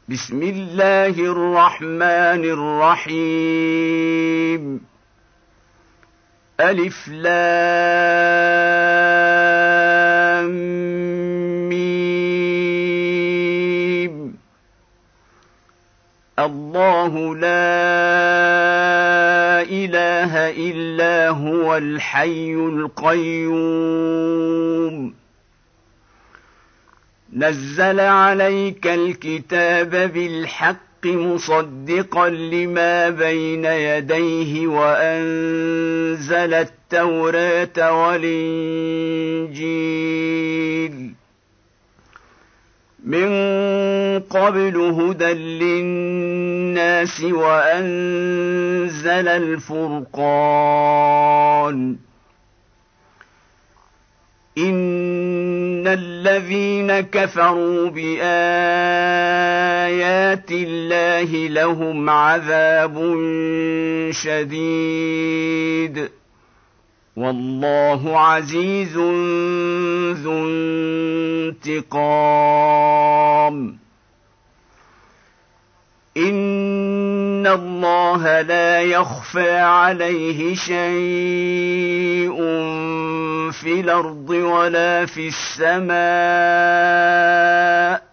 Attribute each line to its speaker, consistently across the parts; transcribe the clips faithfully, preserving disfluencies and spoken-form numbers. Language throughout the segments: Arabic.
Speaker 1: بسم الله الرحمن الرحيم ألف لام ميم الله لا إله إلا هو الحي القيوم نزل عليك الكتاب بالحق مصدقا لما بين يديه وأنزل التوراة والإنجيل من قبل هدى للناس وأنزل الفرقان إن الذين كفروا بآيات الله لهم عذاب شديد والله عزيز ذو انتقام إن الله لا يخفى عليه شيء في الأرض ولا في السماء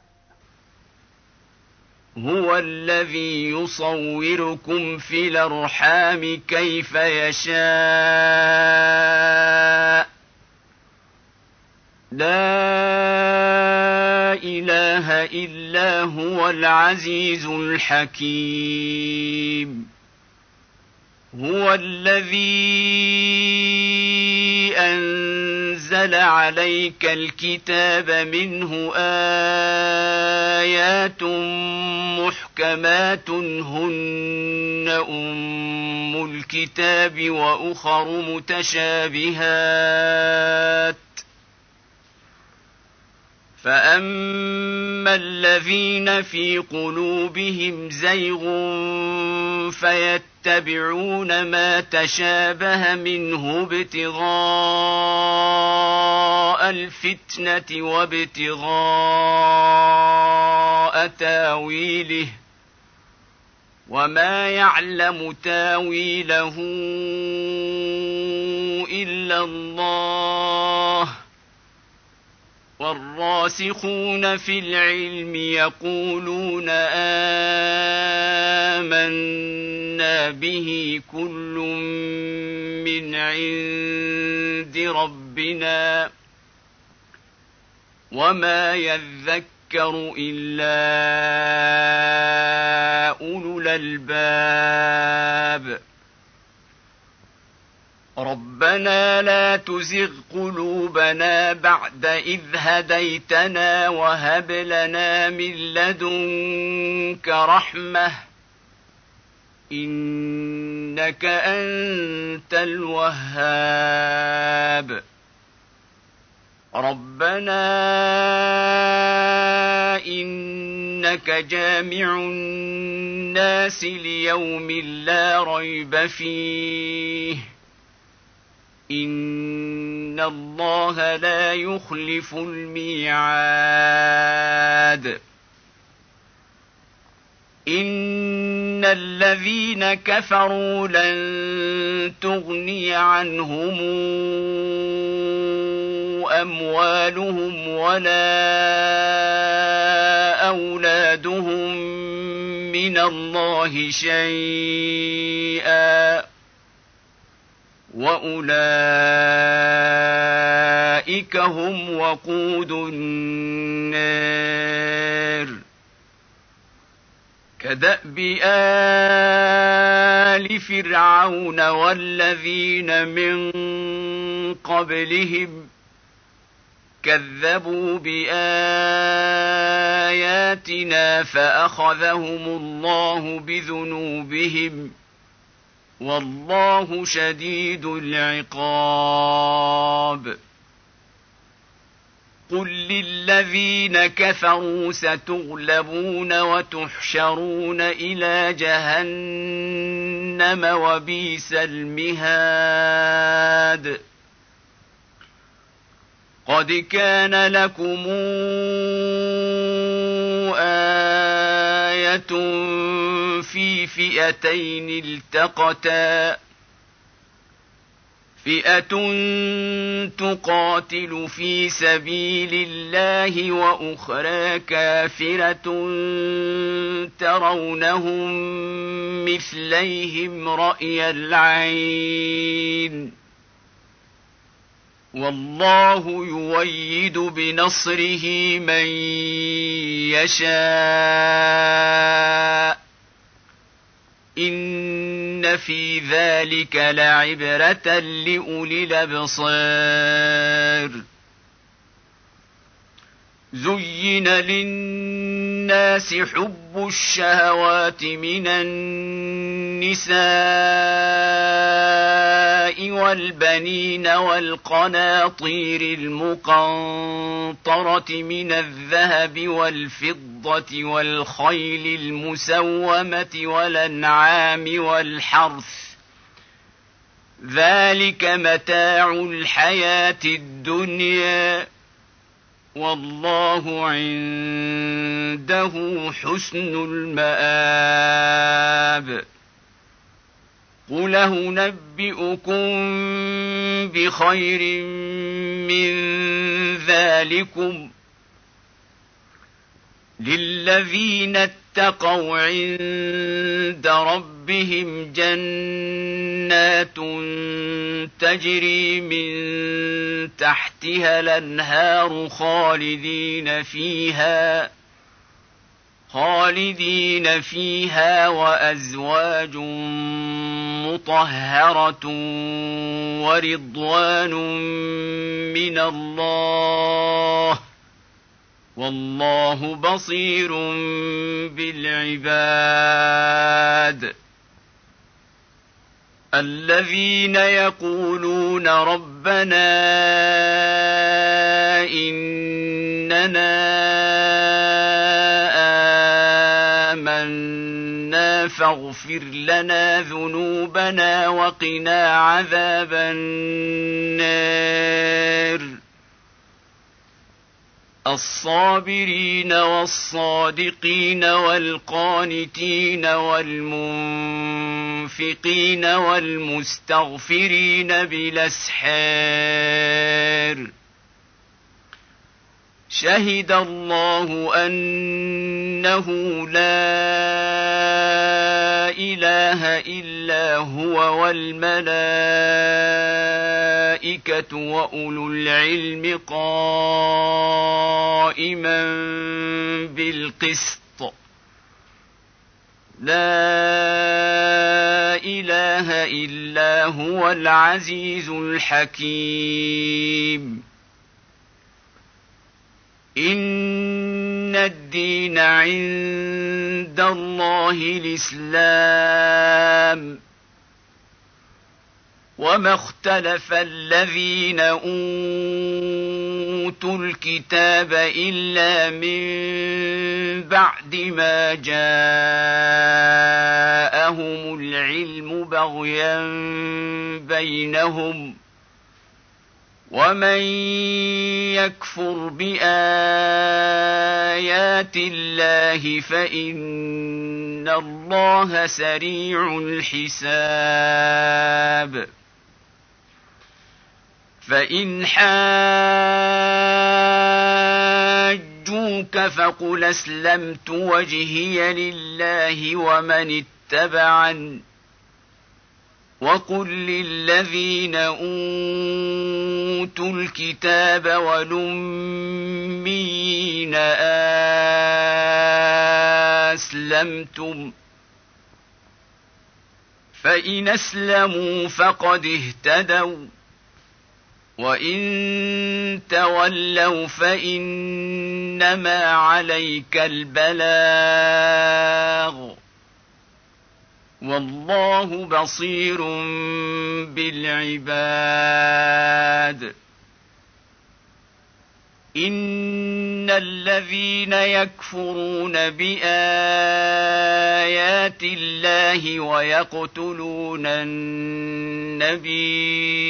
Speaker 1: هو الذي يصوركم في الأرحام كيف يشاء لا إله إلا هو العزيز الحكيم هو الذي أنزل عليك الكتاب منه آيات محكمات هن أم الكتاب وأخر متشابهات فأما الذين في قلوبهم زيغ فيتبعون ما تشابه منه ابتغاء الفتنة وابتغاء تاويله وما يعلم تاويله إلا الله والراسخون في العلم يقولون آمنا به كل من عند ربنا وما يذكر إلا أولو الألباب ربنا لا تزغ قلوبنا بعد إذ هديتنا وهب لنا من لدنك رحمة إنك أنت الوهاب ربنا إنك جامع الناس ليوم لا ريب فيه إن الله لا يخلف الميعاد إن الذين كفروا لن تغني عنهم أموالهم ولا أولادهم من الله شيئا وأولئك هم وقود النار كدأب آل فرعون والذين من قبلهم كذبوا بآياتنا فأخذهم الله بذنوبهم والله شديد العقاب قل للذين كفروا ستغلبون وتحشرون إلى جهنم وبئس المهاد قد كان لكم آية في فئتين التقتا فئة تقاتل في سبيل الله وأخرى كافرة ترونهم مثليهم رأي العين والله يؤيد بنصره من يشاء إن في ذلك لعبرة لأولي الأبصار زين للناس حب الشهوات من النساء والبنين والقناطير المقنطرة من الذهب والفضة والخيل المسومة والأنعام والحرث ذلك متاع الحياة الدنيا والله عنده حسن المآب قل أنبئكم بخير من ذلكم للذين اتقوا عند ربهم جنات تجري من تحتها الأنهار خالدين فيها خالدين فيها وأزواج مطهرة ورضوان من الله والله بصير بالعباد الذين يقولون ربنا إننا آمنا فاغفر لنا ذنوبنا وقنا عذاب النار الصابرين والصادقين والقانتين والمنفقين والمستغفرين بالأسحار شهد الله أنه لا إله إلا هو والملائكة وأولو العلم قائما بالقسط لا إله إلا هو العزيز الحكيم إن الدين عند الله الإسلام وما اختلف الذين أوتوا الكتاب إلا من بعد ما جاءهم العلم بغيا بينهم ومن يكفر بآيات الله فإن الله سريع الحساب فإن حاجوك فقل أسلمت وجهي لله ومن اتبعني وقل للذين أوتوا الكتاب والأميين أسلمتم فإن أسلموا فقد اهتدوا وإن تولوا فإنما عليك البلاغ والله بصير بالعباد إن الذين يكفرون بآيات الله ويقتلون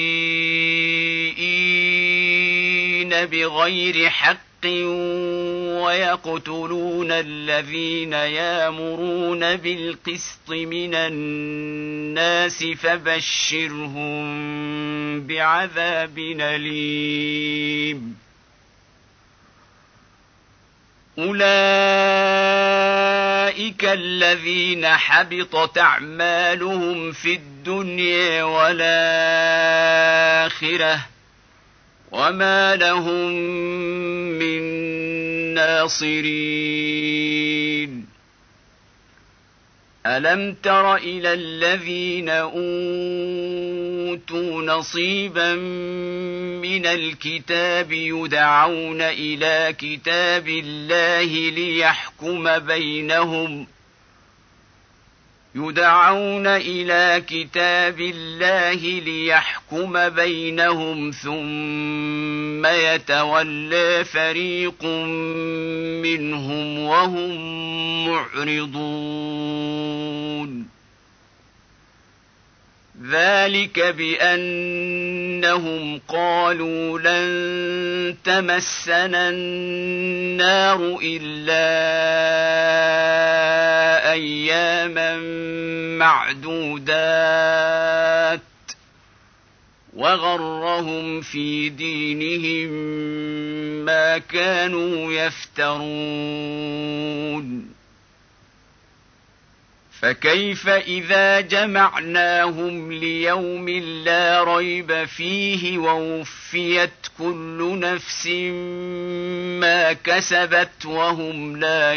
Speaker 1: النبيين بغير حق ويقتلون الذين يأمرون بالقسط من الناس فبشرهم بعذاب أليم. أولئك الذين حبطت أعمالهم في الدنيا والآخرة وما لهم من ناصرين. ألم تر إلى الذين أوتوا نصيبا من الكتاب يدعون إلى كتاب الله ليحكم بينهم يدعون إلى كتاب الله ليحكم بينهم ثم يتولى فريق منهم وهم معرضون. ذلك بأنهم قالوا لن تمسنا النار إلا أياما معدودات وغرهم في دينهم ما كانوا يفترون. فكيف إذا جمعناهم ليوم لا ريب فيه ووفيت كل نفس ما كسبت وهم لا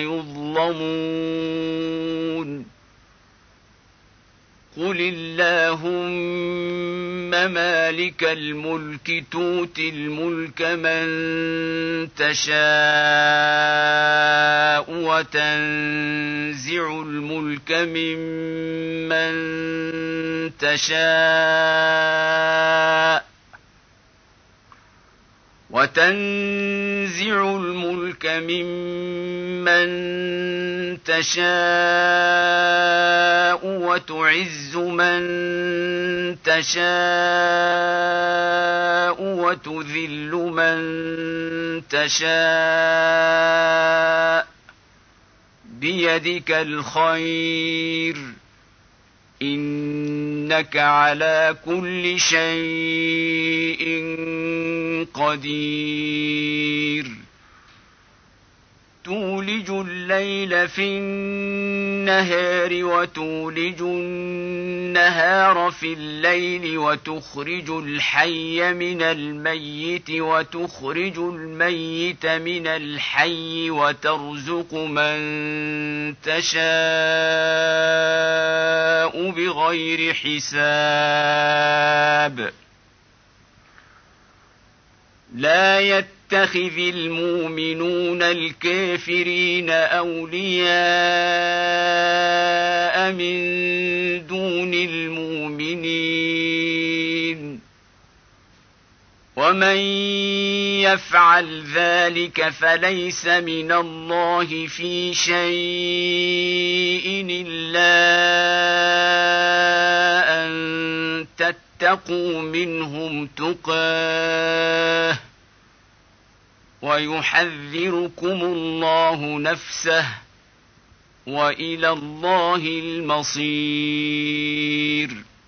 Speaker 1: يظلمون. قل اللهم مالك الملك تؤتي الملك من تشاء وتنزع الملك ممن تشاء وتنزع الملك ممن تشاء وتعز من تشاء وتذل من تشاء بيدك الخير إنك على كل شيء قدير. تولج الليل في النهار وتولج النهار في الليل وتخرج الحي من الميت وتخرج الميت من الحي وترزق من تشاء بغير حساب. لا يتخذ المؤمنون الكافرين أولياء من دون المؤمنين ومن يفعل ذلك فليس من الله في شيء إلا أن تتقوا منهم تقاه ويحذركم الله نفسه وإلى الله المصير.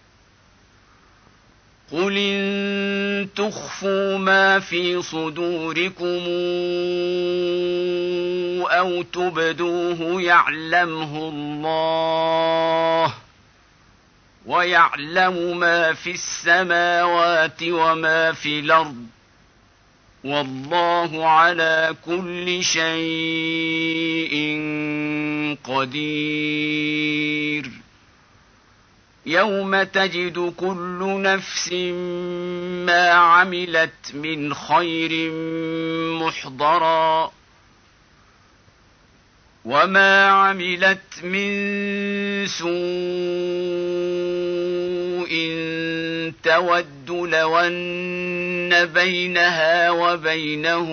Speaker 1: قل إن تخفوا ما في صدوركم أو تبدوه يعلمه الله ويعلم ما في السماوات وما في الأرض والله على كل شيء قدير. يوم تجد كل نفس ما عملت من خير محضرا وما عملت من سوء تود لو أن بينها وبينه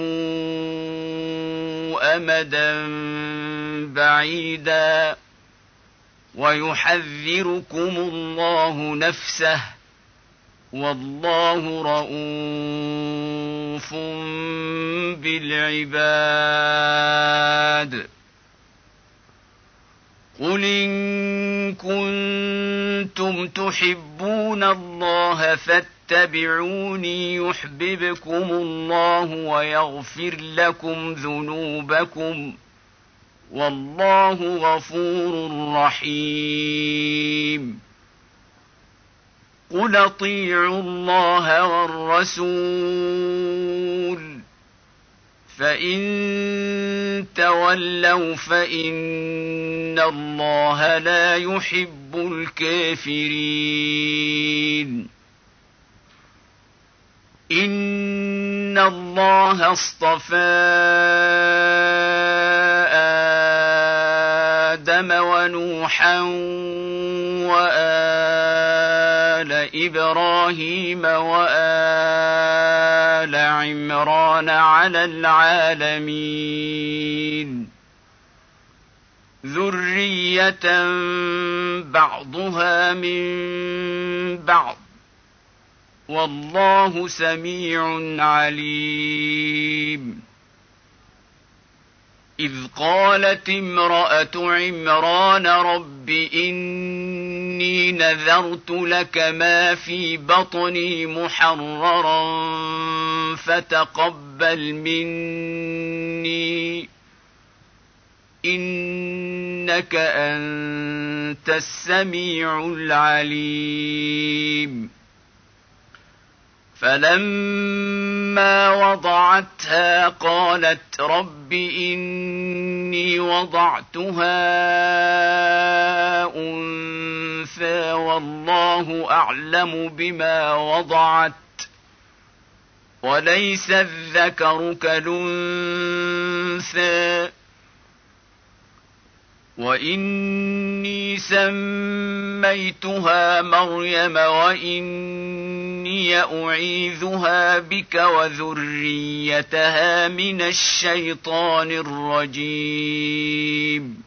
Speaker 1: أمدا بعيدا ويحذركم الله نفسه والله رؤوف رءوف بالعباد قل إن كنتم تحبون الله فاتبعوني يحببكم الله ويغفر لكم ذنوبكم والله غفور رحيم قل اطيعوا الله والرسول فإن تولوا فإن الله لا يحب الكافرين إن الله اصطفى آدم ونوحا وآل إبراهيم وآل عمران على العالمين ذرية بعضها من بعض والله سميع عليم إذ قالت امرأة عمران رب إني نذرت لك ما في بطني محررا فتقبل مني إنك أنت السميع العليم فلما وضعتها قالت رب إني وضعتها أنثى والله أعلم بما وضعت وليس الذكر كالأنثى وإني سميتها مريم وإني أعيذها بك وذريتها من الشيطان الرجيم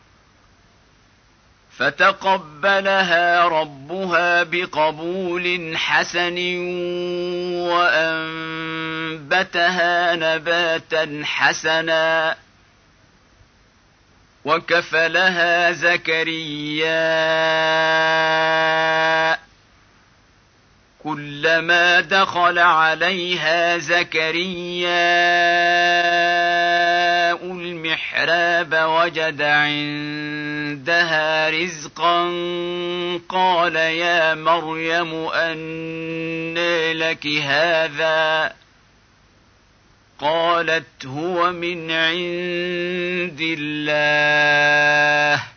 Speaker 1: فتقبلها ربها بقبول حسن وأنبتها نباتا حسنا وكفلها زكريا كلما دخل عليها زكريا المحراب وجد عندها رزقا قال يا مريم أنى لك هذا قالت هو من عند الله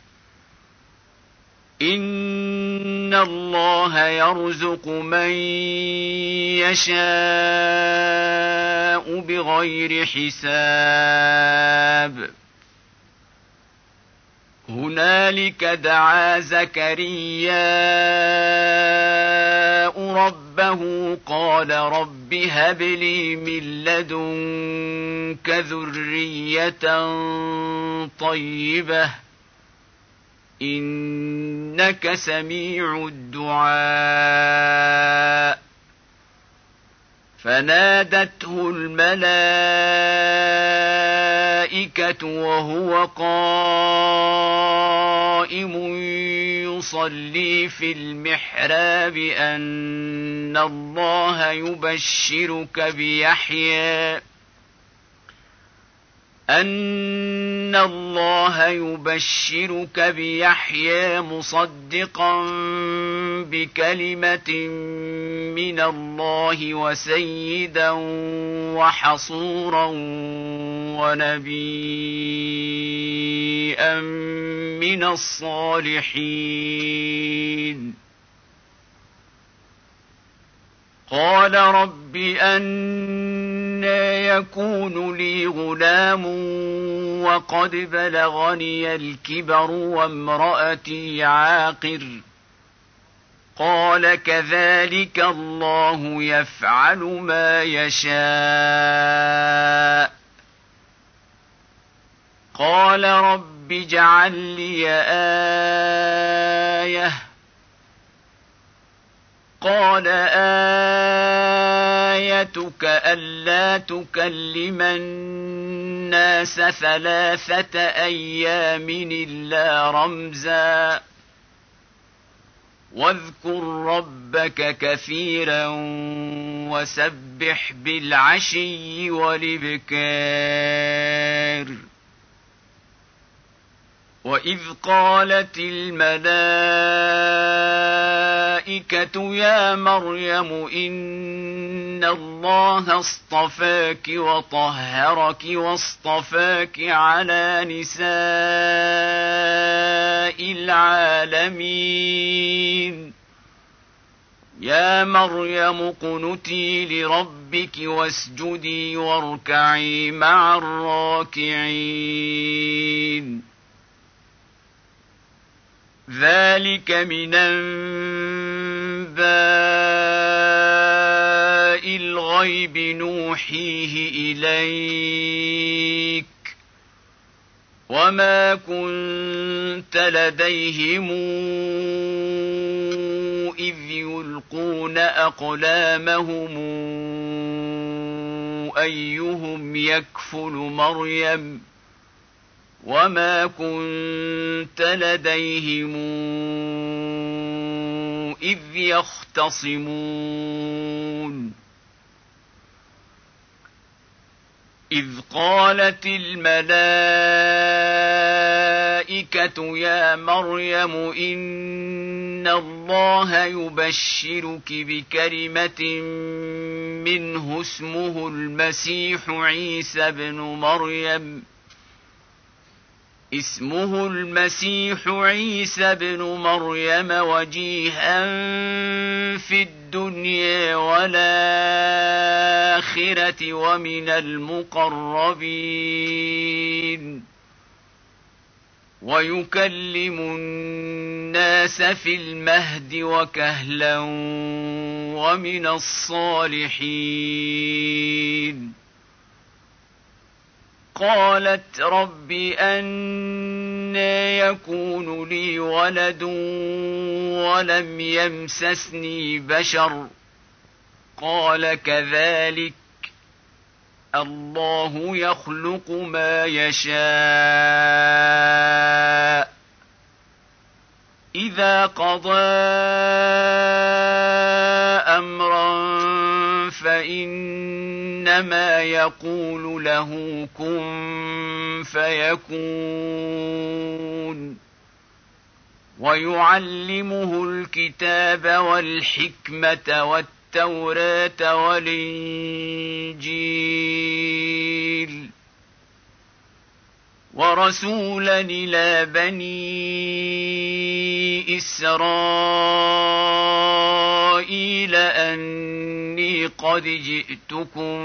Speaker 1: إن الله يرزق من يشاء بغير حساب هنالك دعا زكرياء ربه قال رب هب لي من لدنك ذرية طيبة إنك سميع الدعاء فنادته الملائكة وهو قائم يصلي في المحراب أن الله يبشرك بيحيى أن الله يبشرك بيحيى مصدقا بكلمة من الله وسيدا وحصورا ونبيا من الصالحين قال رب أنى يكون لي غلام وقد بلغني الكبر وامرأتي عاقر قال كذلك الله يفعل ما يشاء قال رب اجعل لي آية قال آيتك ألا تكلم الناس ثلاثة أيام إلا رمزا واذكر ربك كثيرا وسبح بالعشي والإبكار وإذ قالت الملائكة يا مريم إن الله اصطفاك وطهرك واصطفاك على نساء العالمين يا مريم اقنتي لربك واسجدي واركعي مع الراكعين ذلك من أنباء الغيب نوحيه إليك وما كنت لديهم إذ يلقون أقلامهم أيهم يكفل مريم وما كنت لديهم إذ يختصمون إذ قالت الملائكة يا مريم إن الله يبشرك بكلمة منه اسمه المسيح عيسى بن مريم اسمه المسيح عيسى بن مريم وجيها في الدنيا والآخرة ومن المقربين ويكلم الناس في المهد وكهلا ومن الصالحين قالت رب أنى يكون لي ولد ولم يمسسني بشر قال كذلك الله يخلق ما يشاء إذا قضى أمرا فإنما يقول له كن فيكون ويعلمه الكتاب والحكمة والتوراة والإنجيل ورسولا إلى بني إسرائيل أني قد جئتكم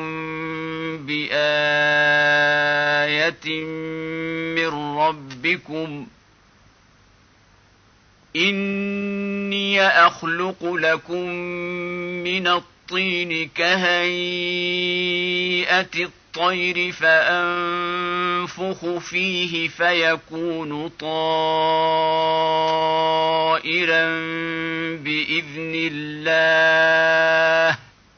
Speaker 1: بآية من ربكم إني أخلق لكم من الطين كهيئة الطير فأنفخ فيه فيكون طائرا بإذن الله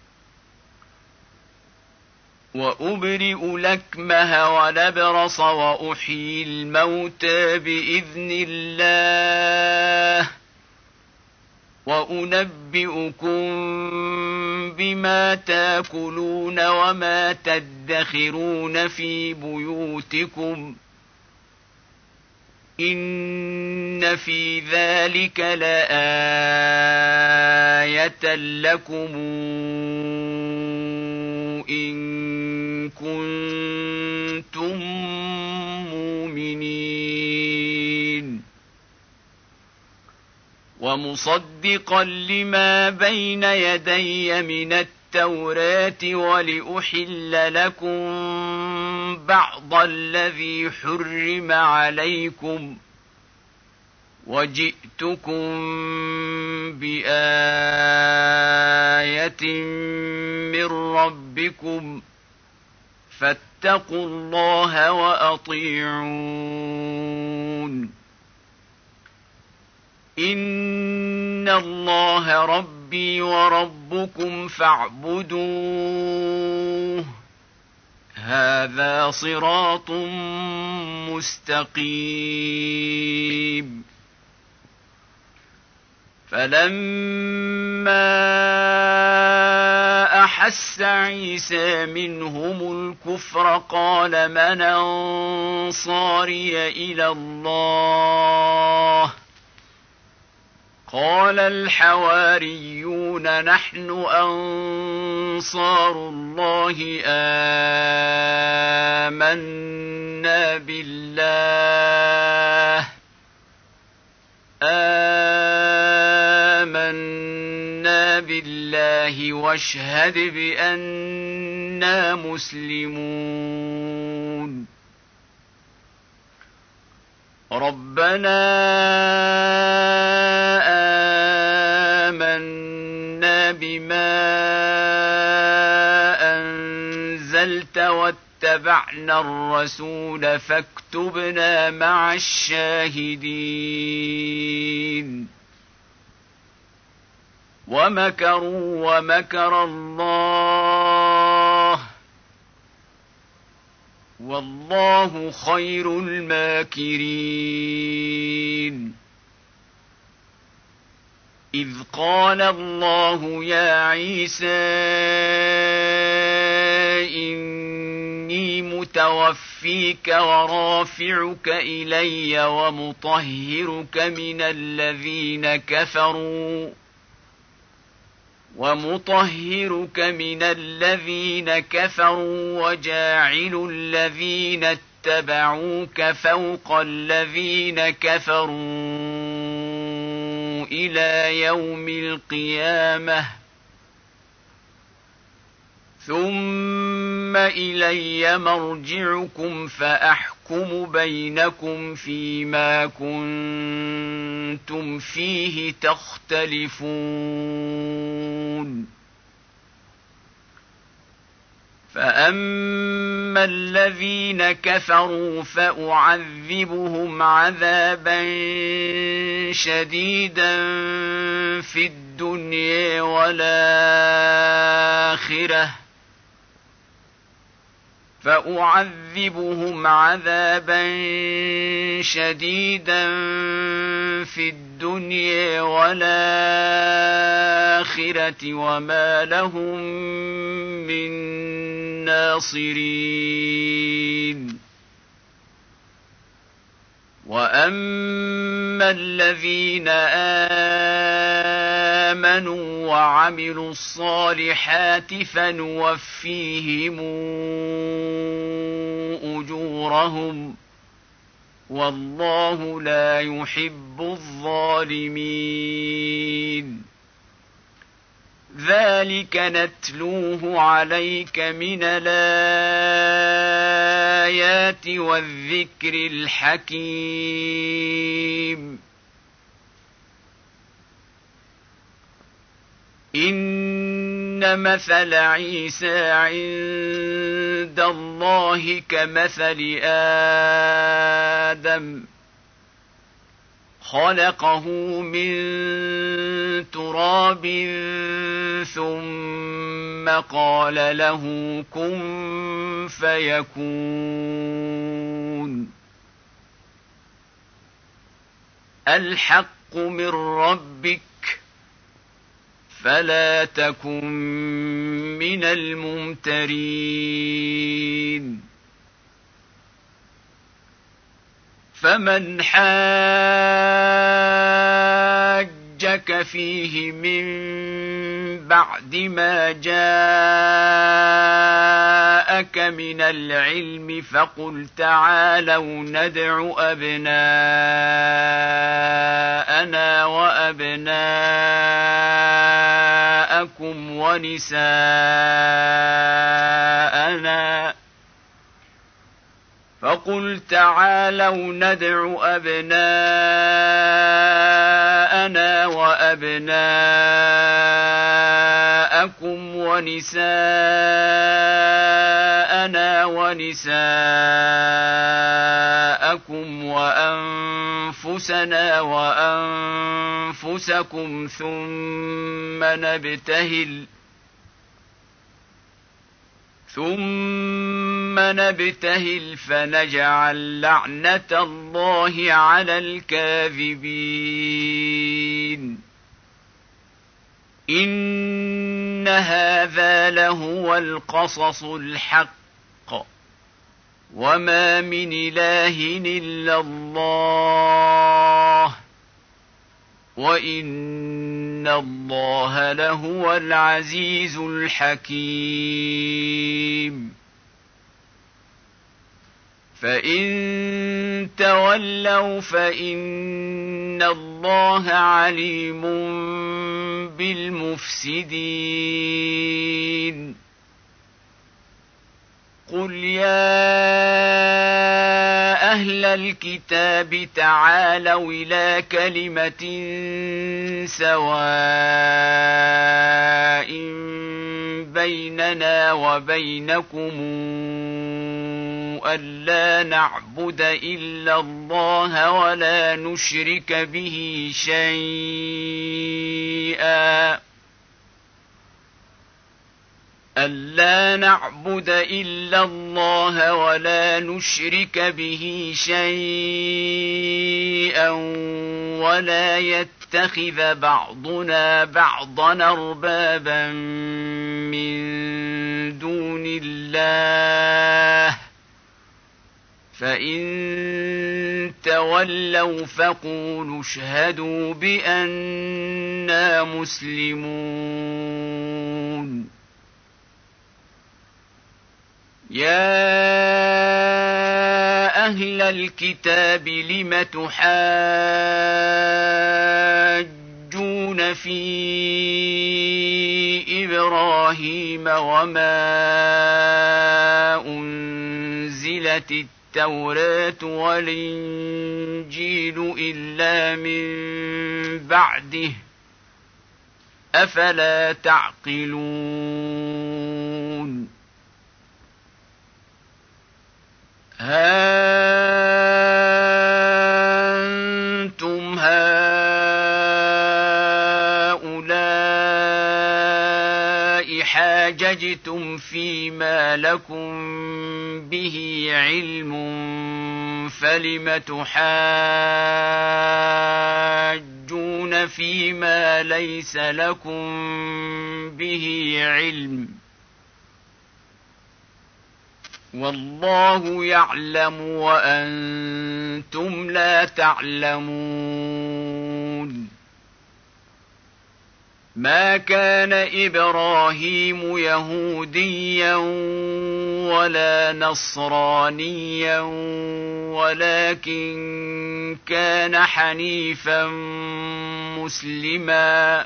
Speaker 1: وأبرئ الأكمه والأبرص وأحيي الموتى بإذن الله وأنبئكم بما تاكلون وما تدخرون في بيوتكم إن في ذلك لآية لكم إن كنتم مؤمنين ومصدقا لما بين يدي من التوراة ولأحل لكم بعض الذي حرم عليكم وجئتكم بآية من ربكم فاتقوا الله وأطيعون إن الله ربي ربي وربكم فاعبدوه هذا صراط مستقيم. فلما أحس عيسى منهم الكفر قال من أنصاري إلى الله قال الحواريون نحن أنصار الله آمنا بالله آمنا بالله واشهد بأننا مسلمون. ربنا آمنا بما أنزلت واتبعنا الرسول فاكتبنا مع الشاهدين. ومكروا ومكر الله والله خير الماكرين. إذ قال الله يا عيسى إني متوفيك ورافعك إلي ومطهرك من الذين كفروا ومطهرك من الذين كفروا وجاعل الذين اتبعوك فوق الذين كفروا إلى يوم القيامة ثم إلي مرجعكم فأحكم بينكم فيما كنتم فيه تختلفون. فأما الذين كفروا فأعذبهم عذابا شديدا في الدنيا والآخرة فأعذبهم عذابا شديدا في الدنيا والآخرة وما لهم من ناصرين. وأما الذين آمنوا وعملوا الصالحات فنوفيهم أجورهم والله لا يحب الظالمين. ذلك نتلوه عليك من الآيات والذكر الحكيم. إن مثل عيسى عند الله كمثل آدم خلقه من تراب ثم قال له كن فيكون. الحق من ربك فلا تكن من الممترين. فمن حاجك فيه من بعد ما جاءك من العلم فقل تعالوا ندع أبناءنا وأبناءكم ونساءنا فقل تعالوا ندع أبناءنا وأبناءكم ونساءنا أنفسنا ونساءكم وأنفسنا وأنفسكم ثم نبتهل ثم نبتهل فنجعل لعنة الله على الكاذبين إن هذا لهو القصص الحق وما من إله إلا الله وإن الله لهو العزيز الحكيم فإن تولوا فإن الله عليم بالمفسدين قل يا أهل الكتاب تعالوا إلى كلمة سواء بيننا وبينكم ألا نعبد إلا الله ولا نشرك به شيئا ألا نعبد إلا الله ولا نشرك به شيئا ولا يتخذ بعضنا بعضا أربابا من دون الله فإن تولوا فقولوا اشهدوا بأننا مسلمون يا أهل الكتاب لم تحاجون في إبراهيم وما أنزلت التوراة والإنجيل إلا من بعده أفلا تعقلون ها أنتم هؤلاء حاججتم فيما لكم به علم فلم تحاجون فيما ليس لكم به علم والله يعلم وأنتم لا تعلمون ما كان إبراهيم يهوديا ولا نصرانيا ولكن كان حنيفا مسلما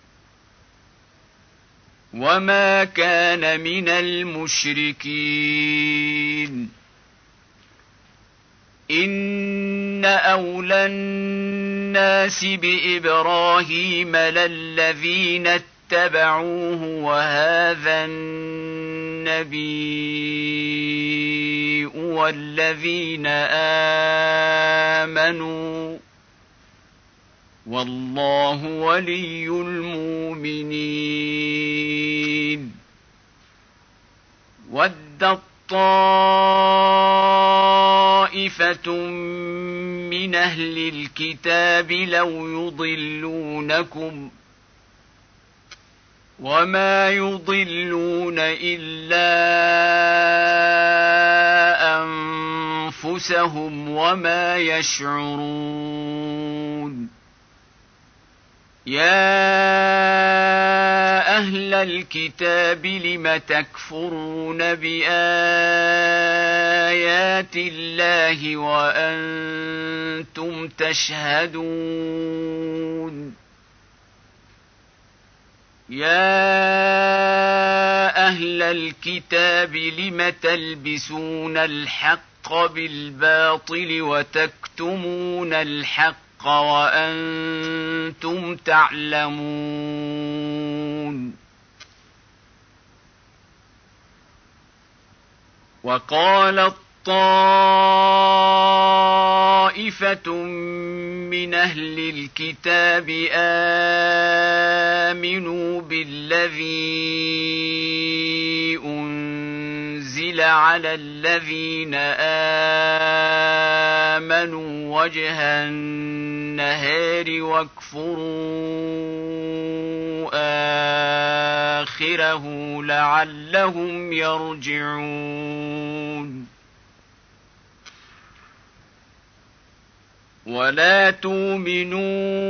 Speaker 1: وما كان من المشركين إن أولى الناس بإبراهيم للذين اتبعوه وهذا النبي والذين آمنوا والله ولي المؤمنين ودت طائفة من أهل الكتاب لو يضلونكم وما يضلون إلا أنفسهم وما يشعرون يا أهل الكتاب لم تكفرون بآيات الله وأنتم تشهدون يا أهل الكتاب لم تلبسون الحق بالباطل وتكتمون الحق وأنتم تعلمون وقالت طائفة من أهل الكتاب آمنوا بالذي أنزل على الذين آمنوا وجه النهار واكفروا آخره لعلهم يرجعون. ولا تؤمنوا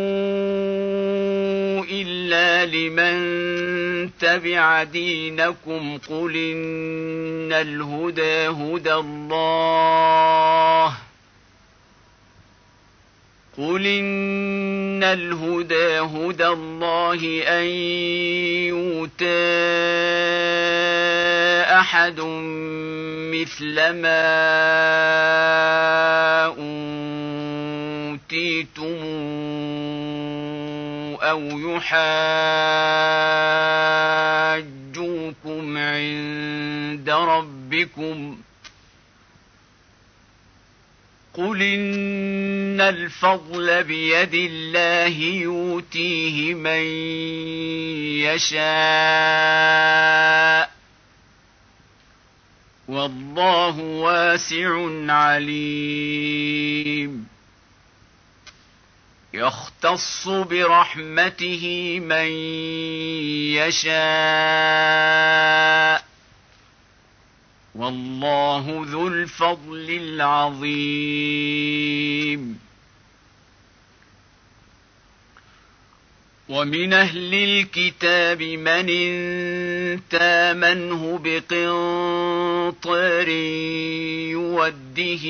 Speaker 1: إلا لمن تبع دينكم قل إن الهدى هدى الله قل إن الهدى هدى الله أن يؤتى أحد مثل ما أوتيتم أو يحاجوكم عند ربكم قل إن الفضل بيد الله يؤتيه من يشاء والله واسع عليم. يختص برحمته من يشاء والله ذو الفضل العظيم. ومن أهل الكتاب من إن تامنه بقنطار يوده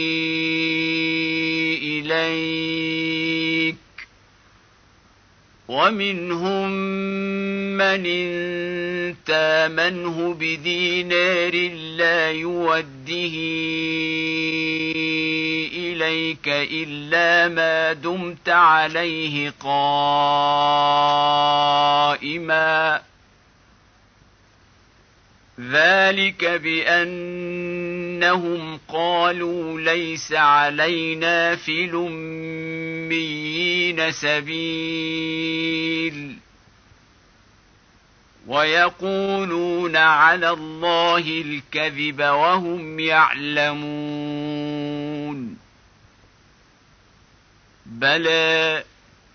Speaker 1: إليك ومنهم من إن تامنه بدينار لا يوده إليك إلا ما دمت عليه قائما ذلك بأنهم قالوا ليس علينا في الأميين سبيل ويقولون على الله الكذب وهم يعلمون. بلى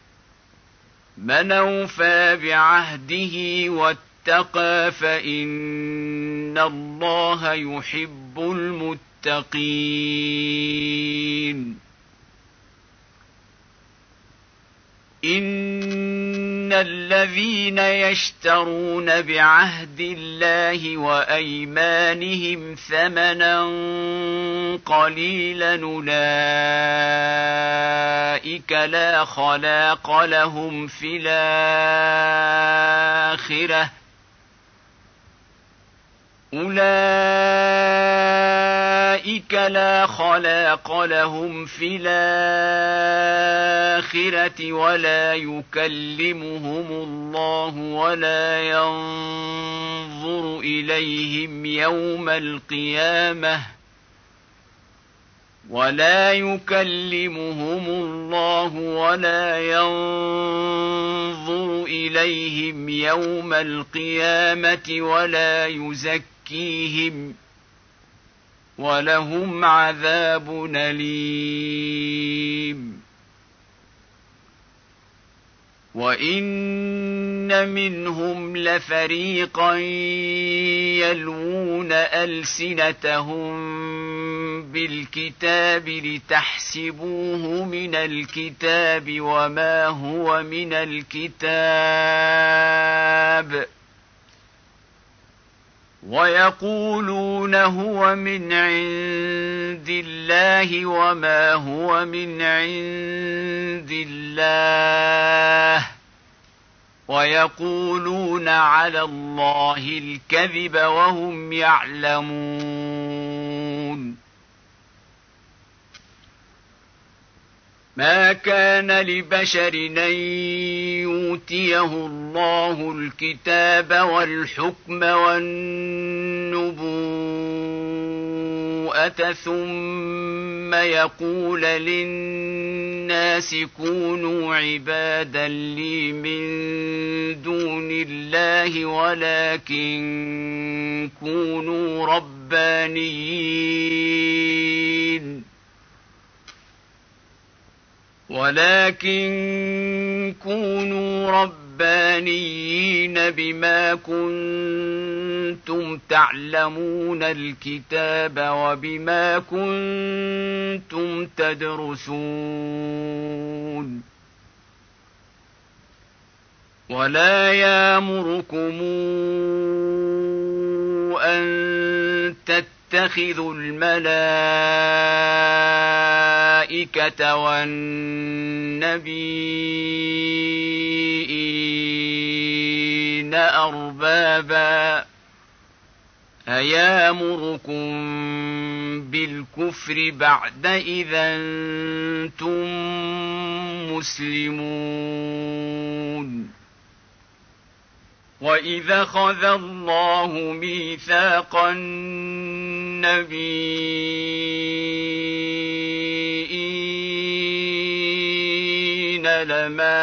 Speaker 1: من أوفى بعهده واتقى فإن الله يحب المتقين. إن الذين يشترون بعهد الله وأيمانهم ثمنا قليلا أولئك لا خلاق لهم في الآخرة أولئك لا خلاق لهم في الآخرة ولا يكلمهم الله ولا ينظر إليهم يوم القيامة ولا يكلمهم الله ولا ينظر إليهم يوم القيامة ولا يزكيهم ولهم عذاب أليم. وإن منهم لفريقا يلوون ألسنتهم بالكتاب لتحسبوه من الكتاب وما هو من الكتاب ويقولون هو من عند الله وما هو من عند الله ويقولون على الله الكذب وهم يعلمون. ما كان لبشر أن يؤتيه الله الكتاب والحكم والنبوة الْمُرُوءَةَ ثُمَّ يَقُولَ لِلنَّاسِ كُونُوا عِبَادًا لِّي مِن دُونِ اللَّهِ وَلَكِن كُونُوا رَبَّانِيِّينَ ولكن كونوا ربانيين بما كنتم تعلمون الكتاب وبما كنتم تدرسون ولا يأمركم أن تتخذوا الملائكة والنبيين أربابا أيامركم بالكفر بعد إذا أنتم مسلمون وَإِذَا أَخَذَ اللَّهُ مِيثَاقَ النَّبِيِّينَ لَمَا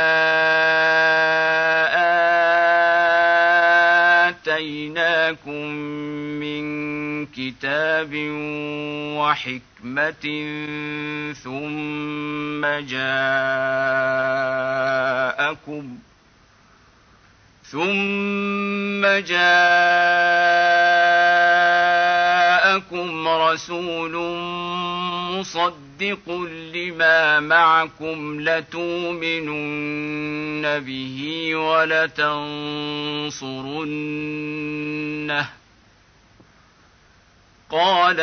Speaker 1: آتَيْنَاكُم مِّن كِتَابٍ وَحِكْمَةٍ ثُمَّ جَاءَكُمْ ثُمَّ جَاءَكُمْ رَسُولٌ مُصَدِّقٌ لِّمَا مَعَكُمْ لَتُؤْمِنُنَّ بِهِ وَلَتَنصُرُنَّهُ قَالَ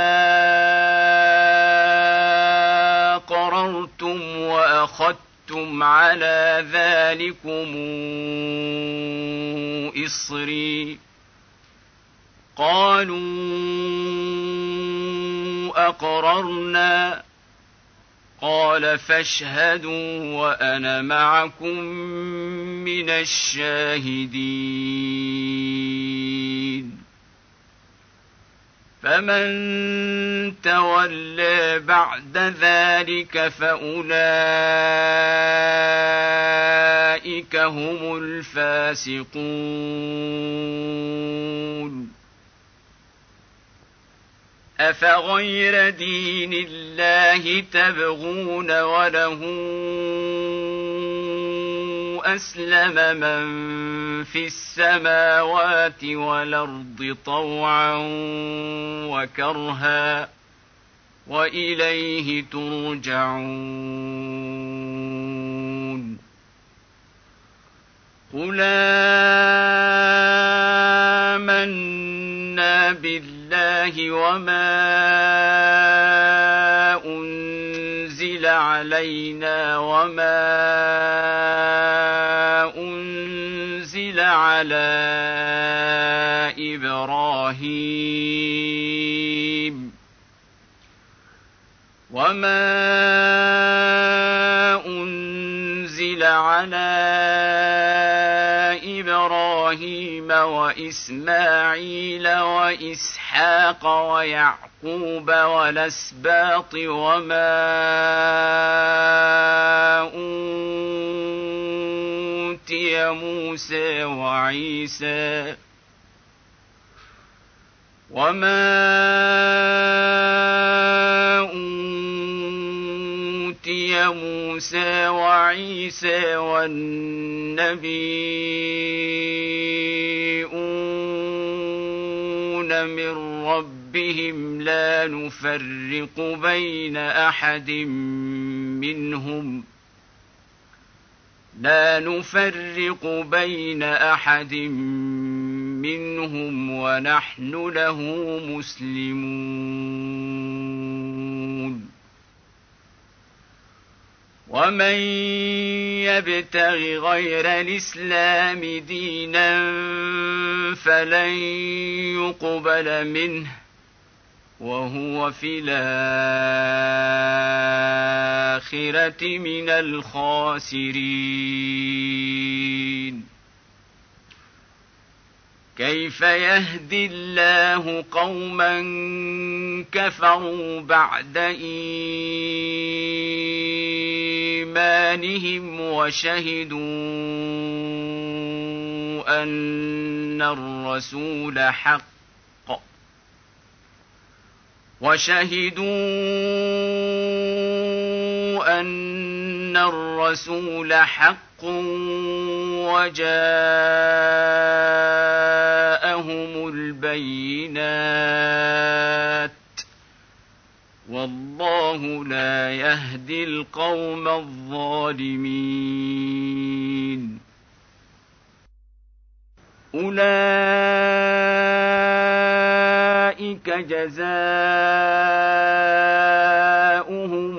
Speaker 1: أَقْرَرْتُمْ وَأَخَذْتُمْ عَلَى ذَلِكُمْ إِصْرِي قالوا أقررنا قال فاشهدوا وأنا معكم من الشاهدين فمن تولى بعد ذلك فأولئك هم الفاسقون أفغير دين الله تبغون وله أسلم من في السماوات والأرض طوعا وكرها وإليه ترجعون قل آمنا بالله وما أنزل علينا وما أنزل على إبراهيم وما أنزل على إبراهيم وإسماعيل وإسحاق ويعقوب والأسباط وما أوتي موسى وعيسى وما أوتي موسى وعيسى والنبيون من ربهم لا نفرق بين أحد منهم لا نفرق بين أحد منهم ونحن له مسلمون ومن يبتغ غير الإسلام دينا فلن يقبل منه وهو في الآخرة من الخاسرين كيف يهدي الله قوما كفروا بعد إيمانهم وشهدوا أن الرسول حق وشهدوا أن الرسول حق وجاءهم البينات والله لا يهدي القوم الظالمين. أولئك جزاؤهم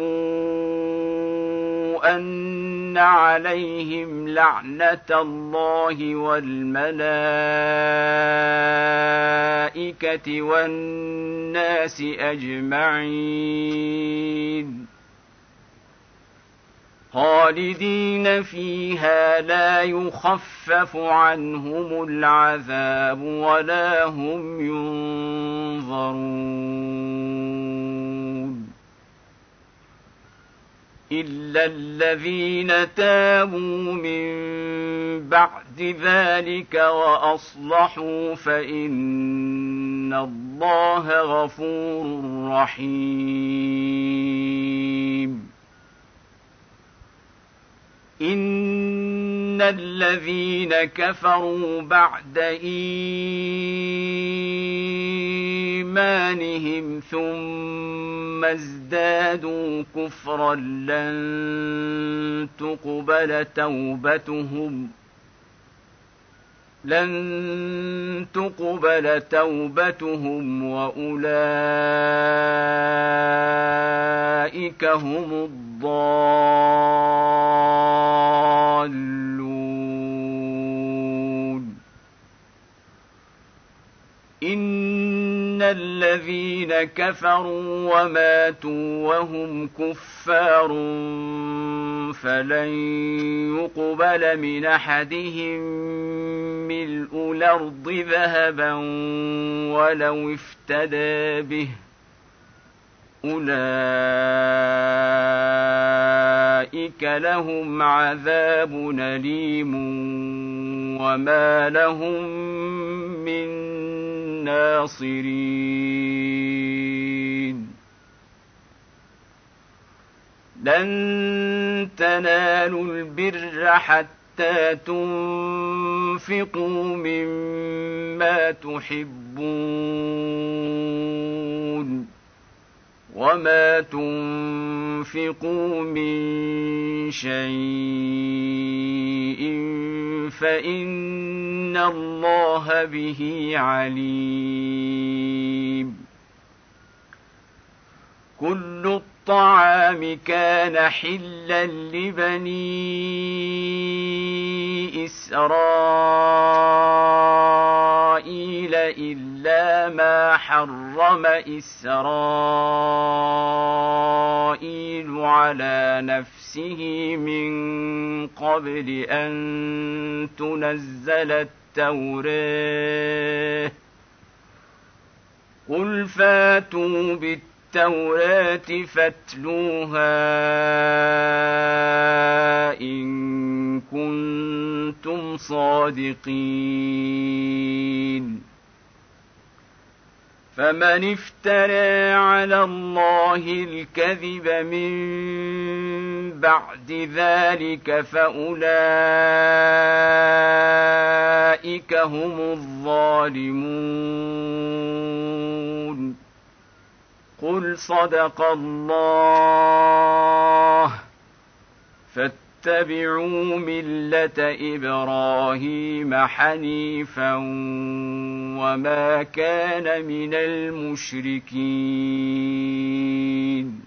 Speaker 1: أن عليهم لعنة الله والملائكة والناس أجمعين خالدين فيها لا يخفف عنهم العذاب ولا هم ينظرون إلا الذين تابوا من بعد ذلك وأصلحوا فإن الله غفور رحيم. إن الذين كفروا بعد إيمانهم ثم ازدادوا كفرا لن تقبل توبتهم لن تقبل توبتهم وأولئك هم الضالون. إن الذين كفروا وماتوا وهم كفار فلن يقبل من أحدهم ملء الأرض ذهبا ولو افتدى به أولئك لهم عذاب أليم وما لهم من ناصرين. لن تنالوا البر حتى تنفقوا مما تحبون وما تنفقوا من شيء فإن الله به عليم. كل الطعام كان حلا لبني إسرائيل إلا ما حرم إسرائيل على نفسه من قبل أن تنزل التوراة قل فاتوا بالتوراة التوراة فاتلوها إن كنتم صادقين. فمن افترى على الله الكذب من بعد ذلك فأولئك هم الظالمون. قل صدق الله فاتبعوا ملة إبراهيم حنيفا وما كان من المشركين.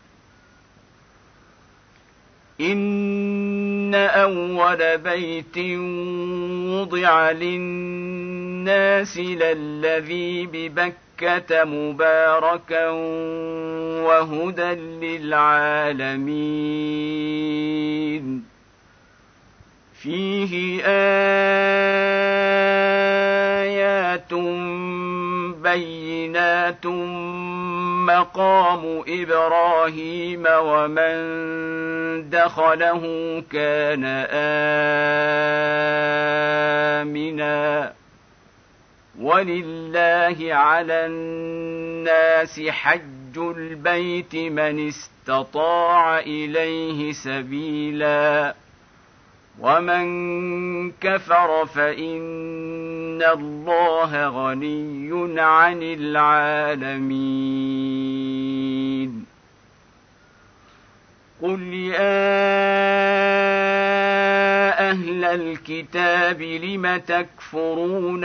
Speaker 1: إن أول بيت وضع للناس للذي ببكة مباركا وهدى للعالمين فيه آيات آية مقام إبراهيم ومن دخله كان آمنا ولله على الناس حج البيت من استطاع إليه سبيلا ومن كفر فإن الله غني عن العالمين قل يا أهل الكتاب لم تكفرون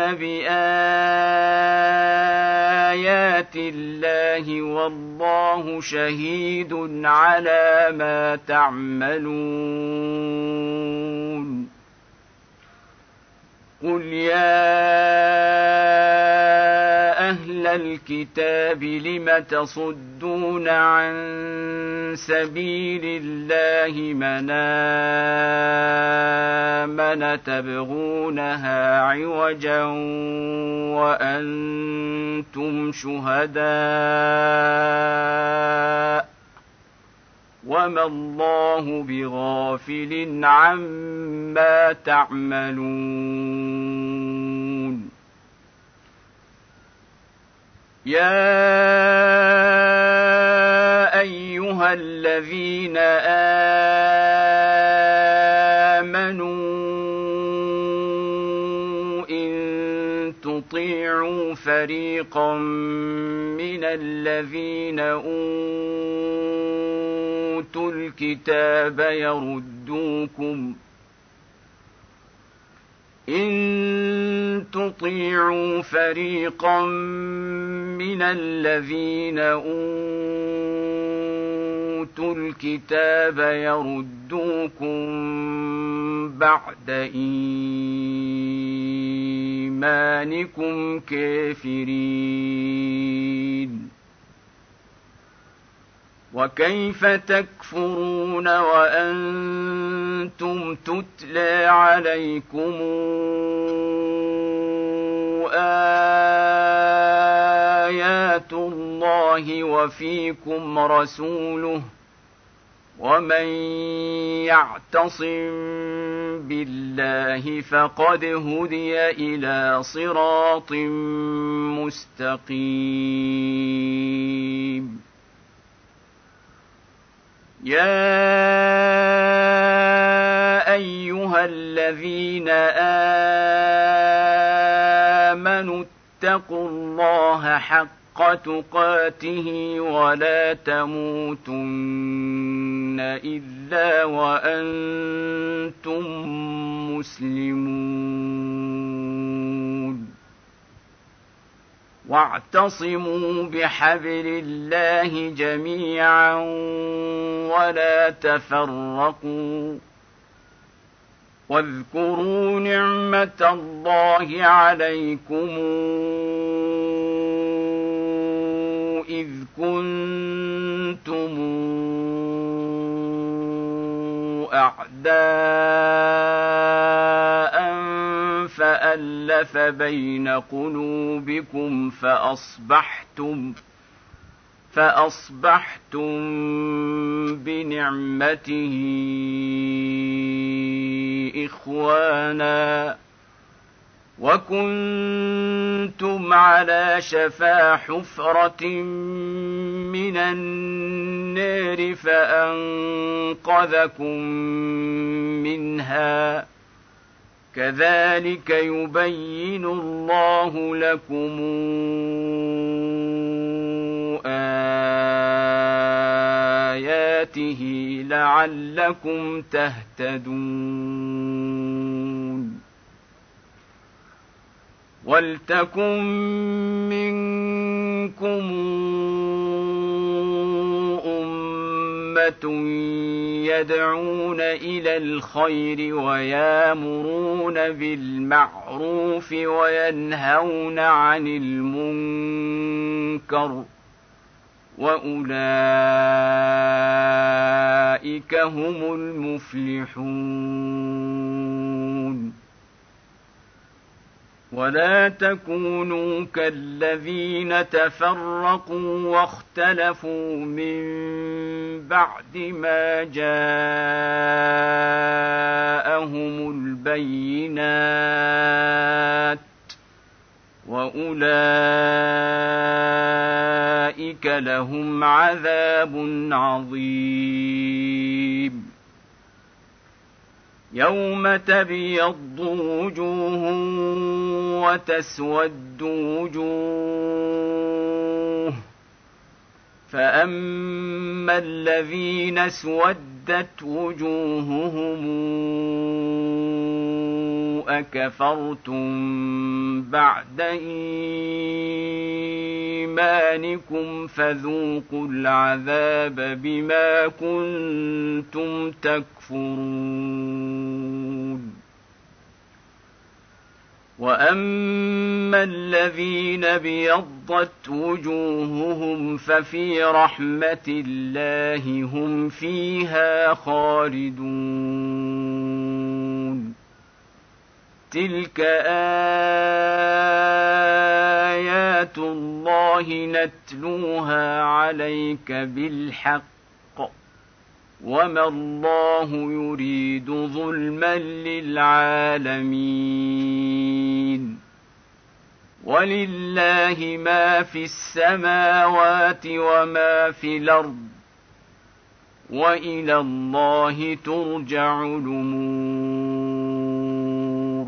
Speaker 1: بآيات الله والله شهيد على ما تعملون قل يا أهل الكتاب لم تصدون عن سبيل الله من آمن تبغونها عوجا وأنتم شهداء وما الله بغافل عما تعملون يا أيها الذين آمنوا إن تطيعوا فريقا من الذين أوتوا الكتاب يردوكم إن تطيعوا فريقا من الذين أوتوا الكتاب يردوكم بعد إيمانكم كافرين وكيف تكفرون وأنتم تتلى عليكم آيات الله وفيكم رسوله ومن يعتصم بالله فقد هدي إلى صراط مستقيم يا أيها الذين آمنوا اتقوا الله حق تقاته ولا تموتن إلا وأنتم مسلمون واعتصموا بحبل الله جميعا ولا تفرقوا واذكروا نعمة الله عليكم إذ كنتم أعداء فألف بين قلوبكم فأصبحتم فأصبحتم بنعمته إخوانا وكنتم على شفا حفرة من النار فأنقذكم منها كذلك يبين الله لكم آياته لعلكم تهتدون ولتكن منكم أمة يدعون إلى الخير ويامرون بالمعروف وينهون عن المنكر وأولئك هم المفلحون ولا تكونوا كالذين تفرقوا واختلفوا من بعد ما جاءهم البينات وأولئك لهم عذاب عظيم يوم تبيض وجوه وتسود وجوه فأما الذين اسودت وجوههم أكفرتم بعد إيمانكم فذوقوا العذاب بما كنتم تكفرون وأما الذين ابيضت وجوههم ففي رحمة الله هم فيها خالدون تلك آيات الله نتلوها عليك بالحق وما الله يريد ظلما للعالمين ولله ما في السماوات وما في الأرض وإلى الله ترجع الأمور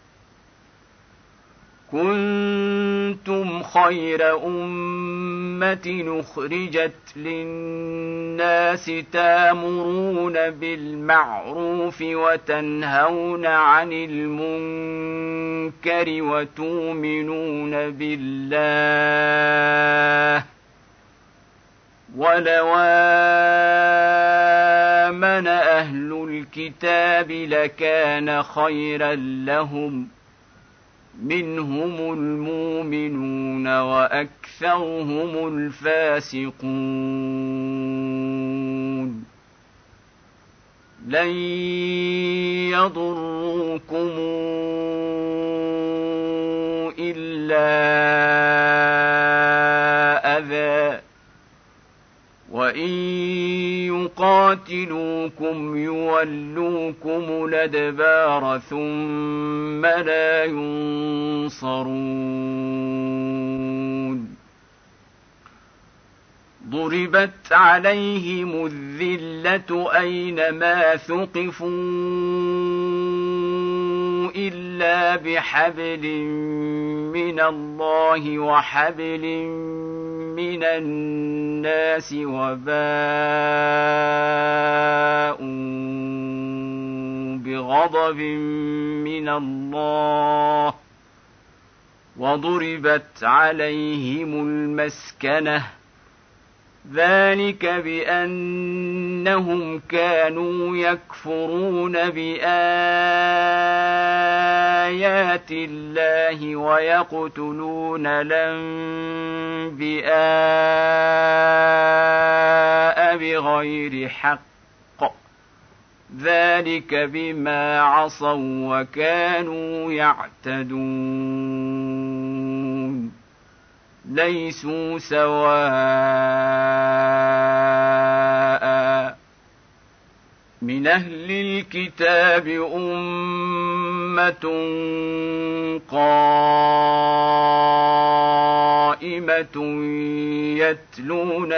Speaker 1: كنتم خير أمة أخرجت للناس تأمرون بالمعروف وتنهون عن المنكر وتؤمنون بالله ولو آمن أهل الكتاب لكان خيرا لهم منهم المؤمنون وأكثرهم الفاسقون لن يضروكم إلا أذى وإن يقاتلوكم يولوكم الأدبار ثم لا ينصرون ضربت عليهم الذلة أينما ثقفوا إلا بحبل من الله وحبل من الناس وباءوا بغضب من الله وضربت عليهم المسكنة ذلك بأنهم كانوا يكفرون بآيات الله ويقتلون الأنبياء بغير حق ذلك بما عصوا وكانوا يعتدون ليسوا سواء من أهل الكتاب أمة قائمة يتلون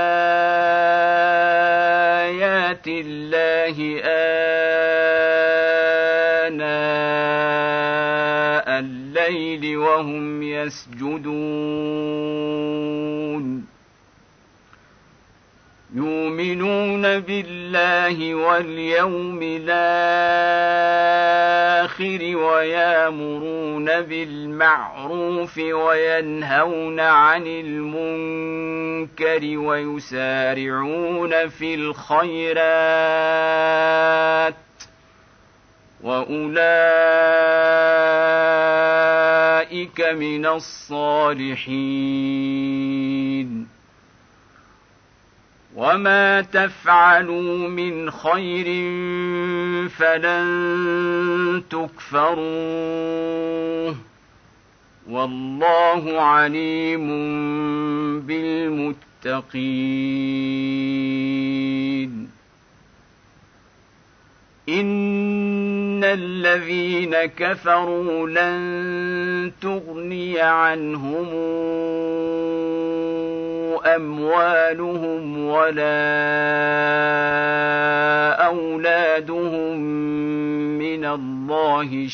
Speaker 1: آيات الله آناء الليل وهم يسجدون يؤمنون بالله واليوم الآخر ويأمرون بالمعروف وينهون عن المنكر ويسارعون في الخيرات وأولئك من الصالحين وما تفعلوا من خير فلن تكفروه والله عليم بالمتقين. إن الذين كفروا لن تغني عنهم أموالهم ولا أولادهم من الله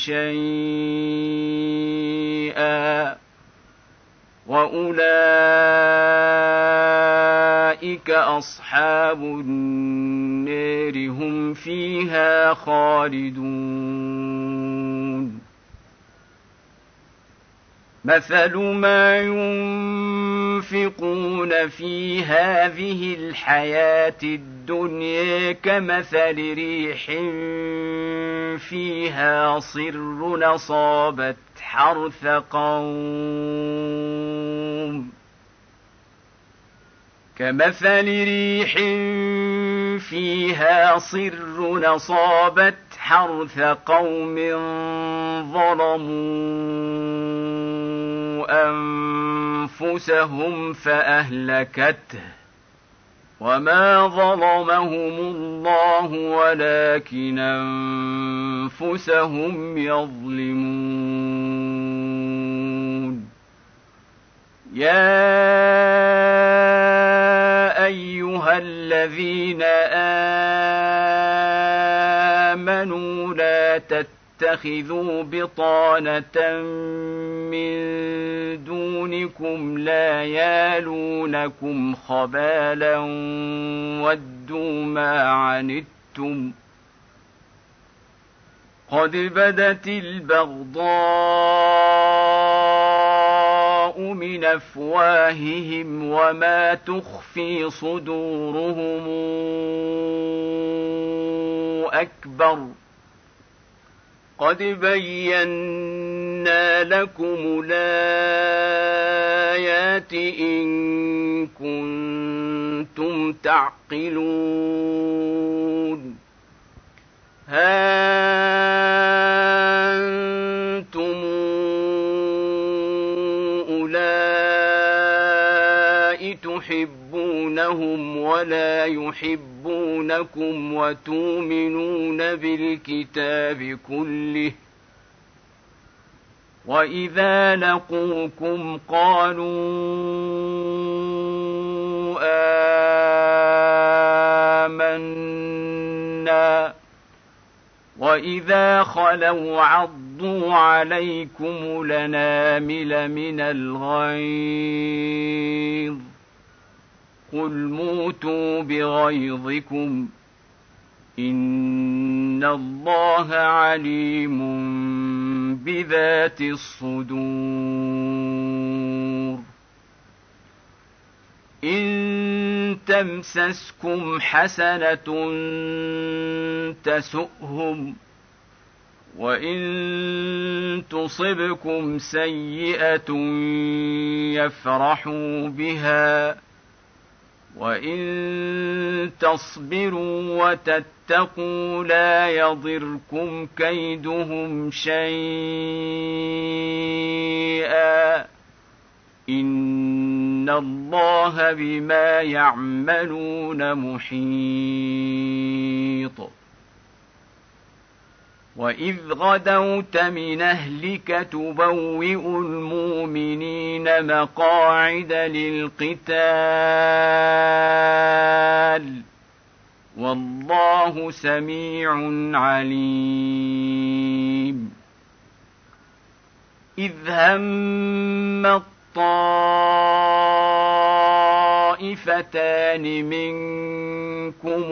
Speaker 1: شيئا وأولئك أصحاب النار هم فيها خالدون. مثل ما ينفقون في هذه الحياة الدنيا كمثل ريح فيها صر أصابت حرث قوم كمثل ريح فيها صر أصابت حرث قوم ظلموا أنفسهم فأهلكته وما ظلمهم الله ولكن أنفسهم يظلمون. يا أيها الذين آمنوا لا تتخذوا بطانة من دونكم لا يالونكم خبالا ودوا ما عنتم قد بدت البغضاء من أفواههم وما تخفي صدورهم أكبر قد بينا لكم الآيات إن كنتم تعقلون. ها أنتم أولئك تحبونهم ولا يحبونكم وتؤمنون بالكتاب كله وإذا لقوكم قالوا آمنا وإذا خلوا عضوا عليكم الأنامل من الغيظ قل موتوا بغيظكم إن الله عليم بذات الصدور. إن تمسسكم حسنة تسؤهم وإن تصبكم سيئة يفرحوا بها وإن تصبروا وتتقوا لا يضركم كيدهم شيئا إن الله بما يعملون محيط. وإذ غدوت من أهلك تبوئ المؤمنين مقاعد للقتال والله سميع عليم. إذ هم الطائفتان منكم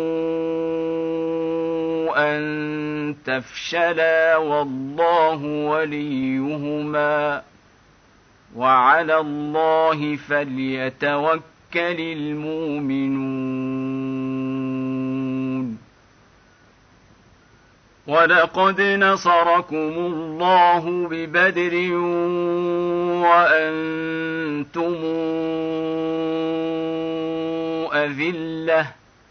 Speaker 1: أن تفشلا والله وليهما وعلى الله فليتوكل المؤمنون. ولقد نصركم الله ببدر وأنتم أذلة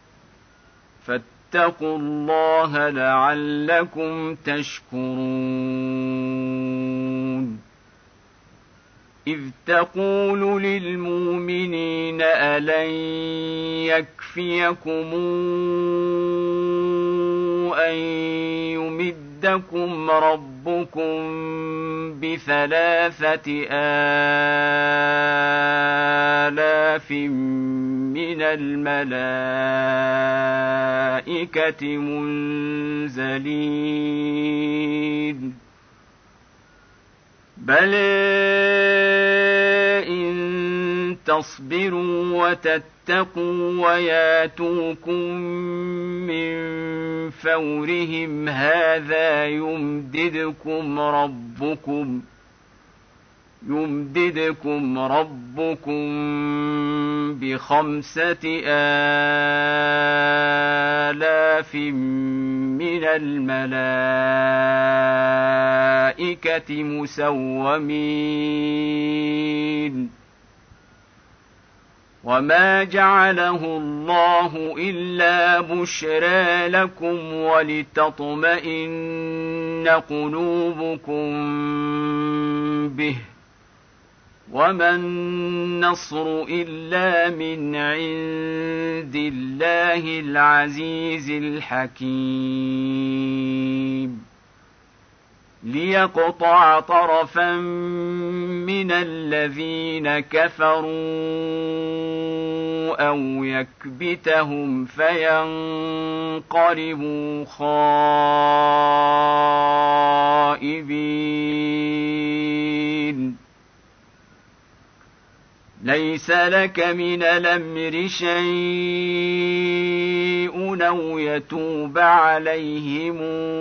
Speaker 1: فاتقوا الله لعلكم تشكرون. إذ تقول للمؤمنين ألن يكفيكم أن يمدكم ربكم بثلاثة آلاف من الملائكة منزلين بل إن تصبروا وتتقوا وياتوكم من فورهم هذا يمددكم ربكم يمددكم ربكم بخمسة آلاف من الملائكة مسومين وما جعله الله إلا بشرى لكم ولتطمئن قلوبكم به وما النصر إلا من عند الله العزيز الحكيم ليقطع طرفا من الذين كفروا أو يكبتهم فينقلبوا خائبين ليس لك من الأمر شيء أو يتوب عليهم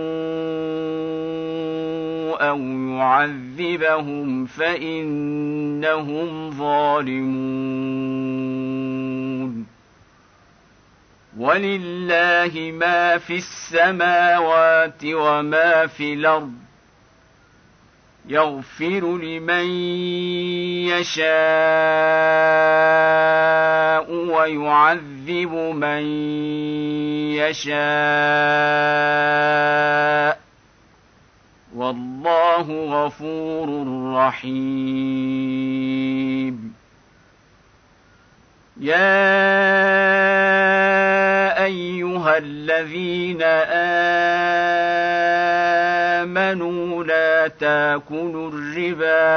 Speaker 1: أو يعذبهم فإنهم ظالمون ولله ما في السماوات وما في الأرض يغفر لمن يشاء ويعذب من يشاء والله غفور رحيم يا أيها الذين آمنوا لا تاكلوا الربا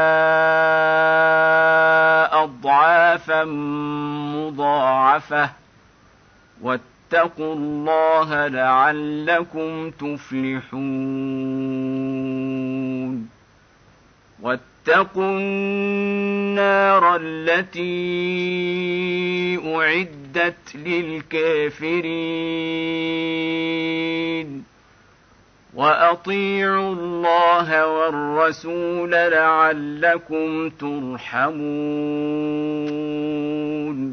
Speaker 1: أضعافا مضاعفة واتقوا الله لعلكم تفلحون واتقوا النار التي أعدت للكافرين وأطيعوا الله والرسول لعلكم ترحمون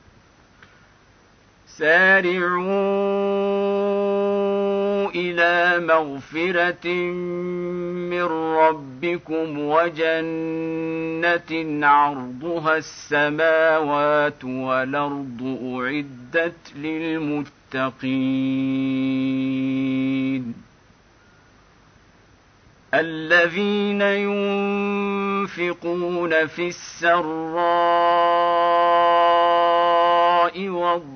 Speaker 1: سارعوا إلى مغفرة من ربكم وجنة عرضها السماوات والأرض أعدت للمتقين الذين ينفقون في السراء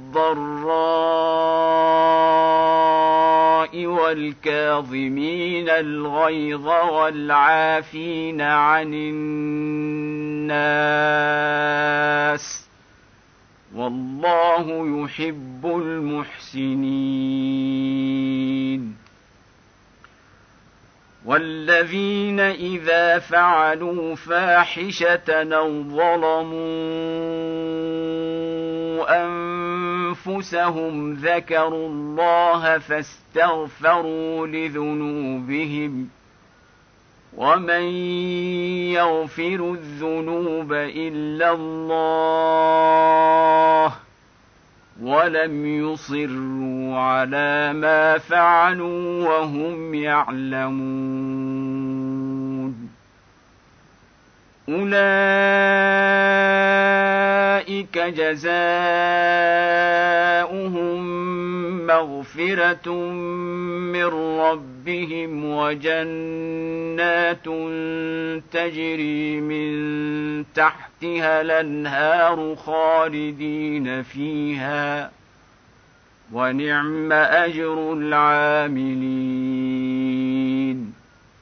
Speaker 1: والضراء والكاظمين الغيظ والعافين عن الناس والله يحب المحسنين والذين إذا فعلوا فاحشة أو ظلموا أنفسهم ذكروا الله فاستغفروا لذنوبهم ومن يغفر الذنوب إلا الله ولم يصروا على ما فعلوا وهم يعلمون أولئك فأولئك جزاؤهم مغفرة من ربهم وجنات تجري من تحتها الأنهار خالدين فيها ونعم أجر العاملين.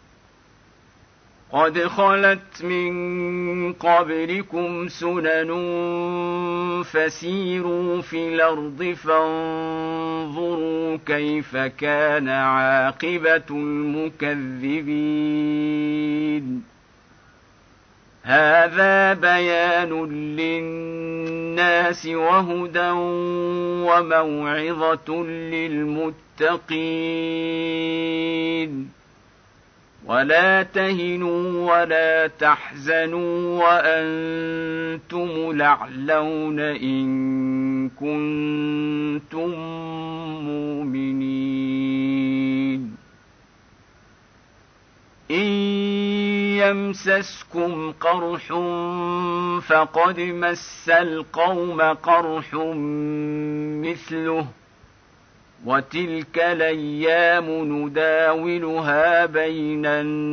Speaker 1: قد خلت من قبلكم سنن فسيروا في الأرض فانظروا كيف كان عاقبة المكذبين. هذا بيان للناس وهدى وموعظة للمتقين. ولا تهنوا ولا تحزنوا وأنتم الأعلون إن كنتم مؤمنين. إن يمسسكم قرح فقد مس القوم قرح مثله وتلك الأيام نداولها بين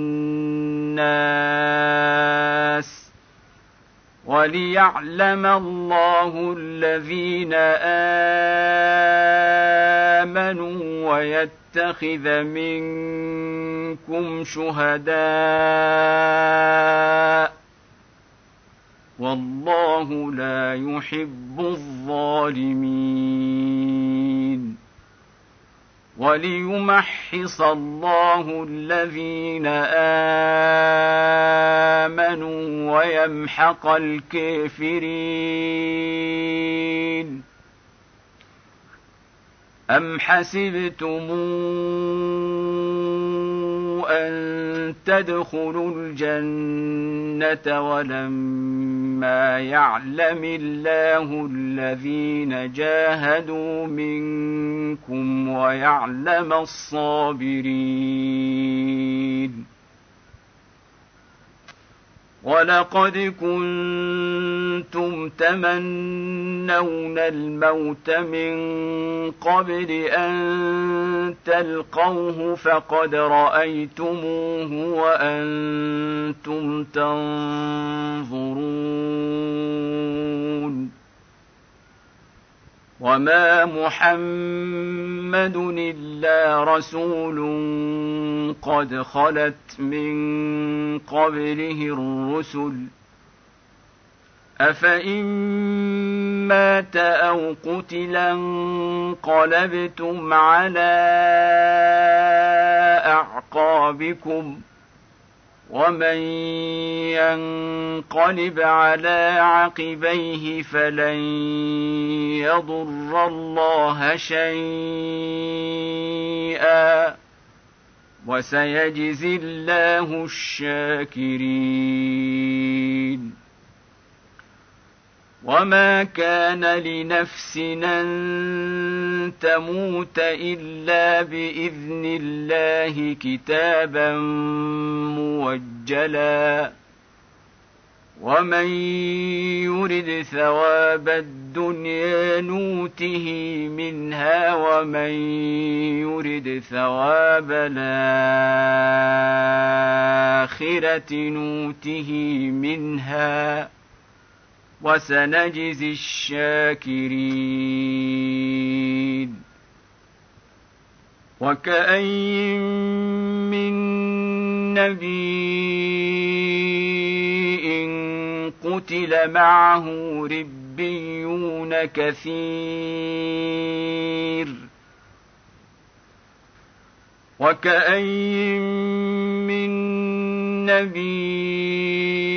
Speaker 1: الناس وليعلم الله الذين آمنوا ويتخذ منكم شهداء والله لا يحب الظالمين. وليمحص الله الذين آمنوا ويمحق الكافرين. أم حسبتم أن تدخلوا الجنة ولما يعلم الله الذين جاهدوا منكم ويعلم الصابرين. ولقد كنتم تمنون الموت من قبل أن تلقوه فقد رأيتموه وأنتم تنظرون. وما محمد إلا رسول قد خلت من قبله الرسل أفإن مات أو قتلا انقلبتم على أعقابكم ومن ينقلب على عقبيه فلن يضر الله شيئا وسيجزي الله الشاكرين. وما كان لنفس أن تموت إلا بإذن الله كتابا موجلا ومن يرد ثواب الدنيا نوته منها ومن يرد ثواب الآخرة نوته منها وسنجزي الشاكرين. وكأين من نبي قتل معه ربيون كثير وكأين من نبي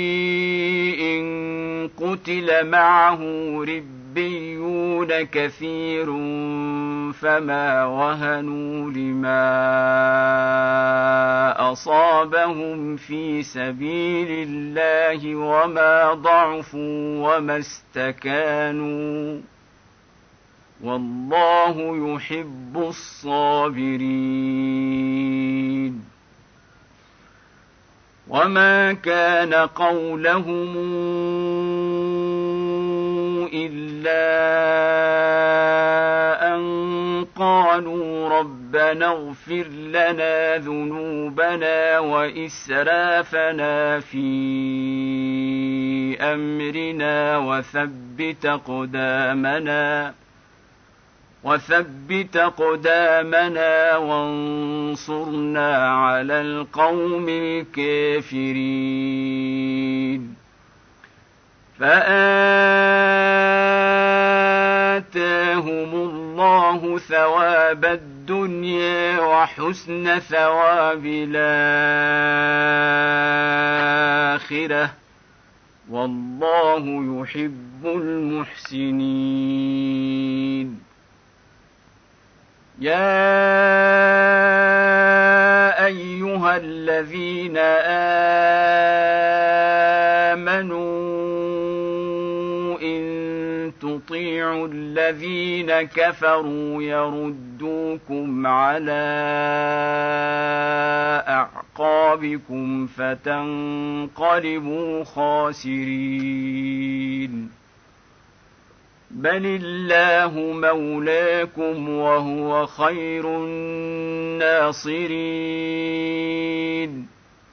Speaker 1: قتل معه ربيون كثير فما وهنوا لما أصابهم في سبيل الله وما ضعفوا وما استكانوا والله يحب الصابرين. وما كان قولهم إلا إلا أن قالوا ربنا اغفر لنا ذنوبنا وإسرافنا في أمرنا وثبت أقدامنا وثبت أقدامنا وانصرنا على القوم الكافرين فآتاهم الله ثواب الدنيا وحسن ثواب الآخرة والله يحب المحسنين. يا أيها الذين آمنوا إن تطيعوا الذين كفروا يردوكم على أعقابكم فتنقلبوا خاسرين. بل الله مولاكم وهو خير الناصرين.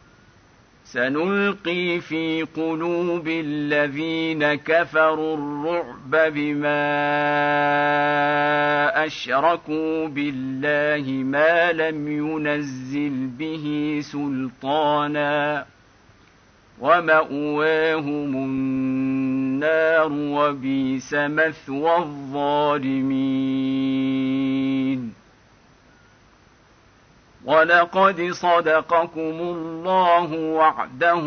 Speaker 1: سنلقي في قلوب الذين كفروا الرعب بما أشركوا بالله ما لم ينزل به سلطانا ومأواهم النار وبئس مثوى الظالمين. ولقد صدقكم الله وعده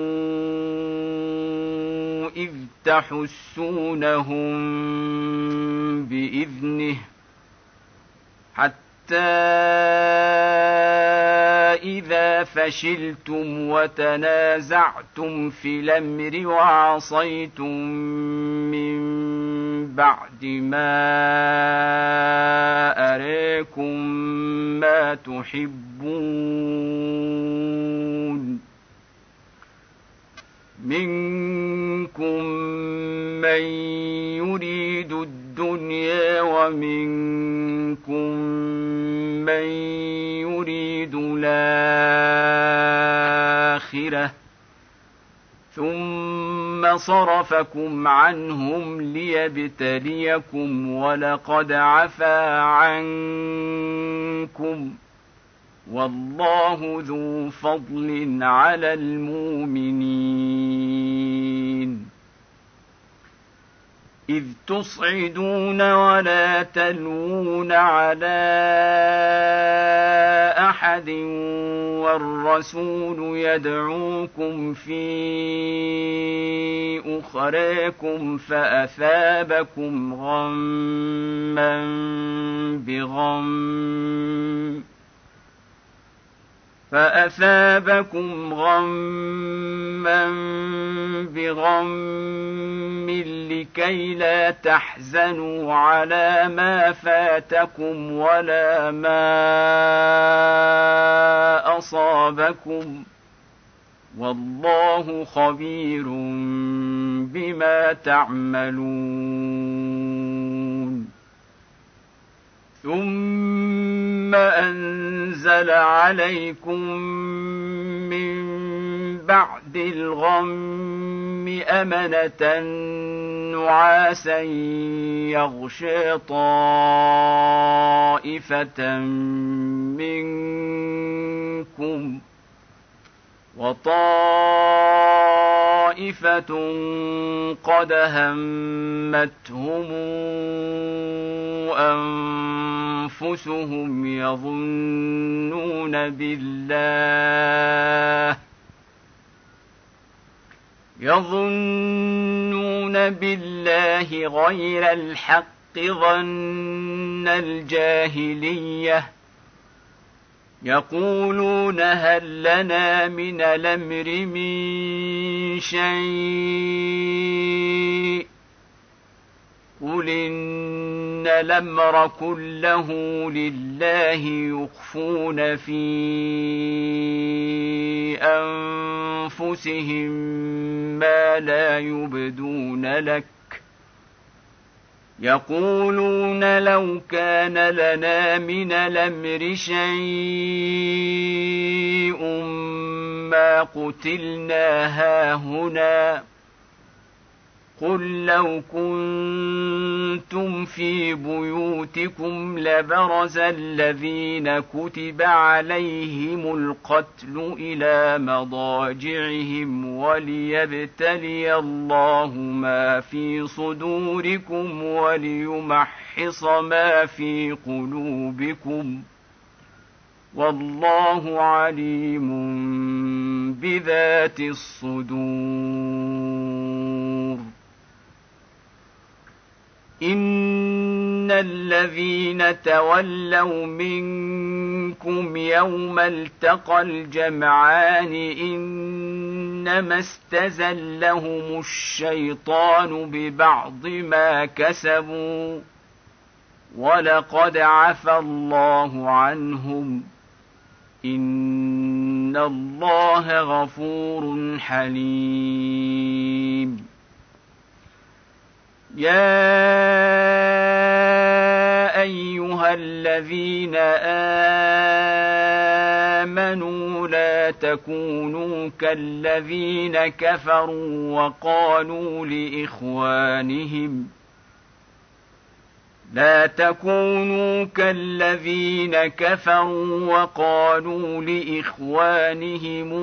Speaker 1: إذ تحسونهم بإذنه حتى إذا فشلتم وتنازعتم في الأمر وعصيتم من بعد ما أراكم ما تحبون منكم من يريد الدنيا ومنكم من يريد الآخرة ثم صرفكم عنهم ليبتليكم ولقد عفا عنكم والله ذو فضل على المؤمنين. إذ تصعدون ولا تلوون على أحد والرسول يدعوكم في أخراكم فأثابكم غما بغم فأثابكم غما بغم لكي لا تحزنوا على ما فاتكم ولا ما أصابكم والله خبير بما تعملون. ثم أنزل عليكم من بعد الغم أمنة نعاسا يغشى طائفة منكم وطائفة قد همتهم أنفسهم يظنون بالله يظنون بالله غير الحق ظن الجاهلية يقولون هل لنا من الأمر من شيء قل إن الأمر كله لله يخفون في أنفسهم ما لا يبدون لك يقولون لو كان لنا من الأمر شيء ما قتلنا هاهنا قل لو كنتم في بيوتكم لبرز الذين كتب عليهم القتل إلى مضاجعهم وليبتلي الله ما في صدوركم وليمحص ما في قلوبكم والله عليم بذات الصدور. إن الذين تولوا منكم يوم التقى الجمعان إنما استزلهم الشيطان ببعض ما كسبوا ولقد عفى الله عنهم إن الله غفور حليم. يا أيها الذين آمنوا لا تكونوا كالذين كفروا وقالوا لإخوانهم لا تكونوا كالذين كفروا وقالوا لإخوانهم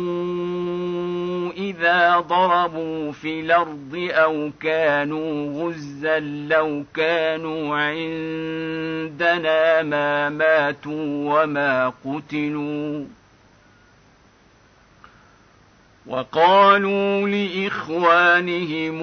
Speaker 1: إذا ضربوا في الأرض أو كانوا غزا لو كانوا عندنا ما ماتوا وما قتلوا وقالوا لإخوانهم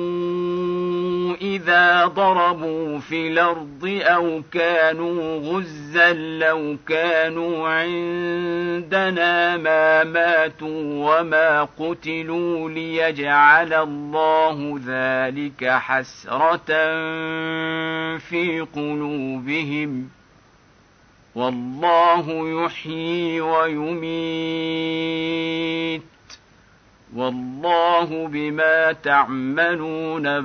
Speaker 1: إذا ضربوا في الأرض أو كانوا غزا لو كانوا عندنا ما ماتوا وما قتلوا ليجعل الله ذلك حسرة في قلوبهم والله يحيي ويميت والله بما تعملون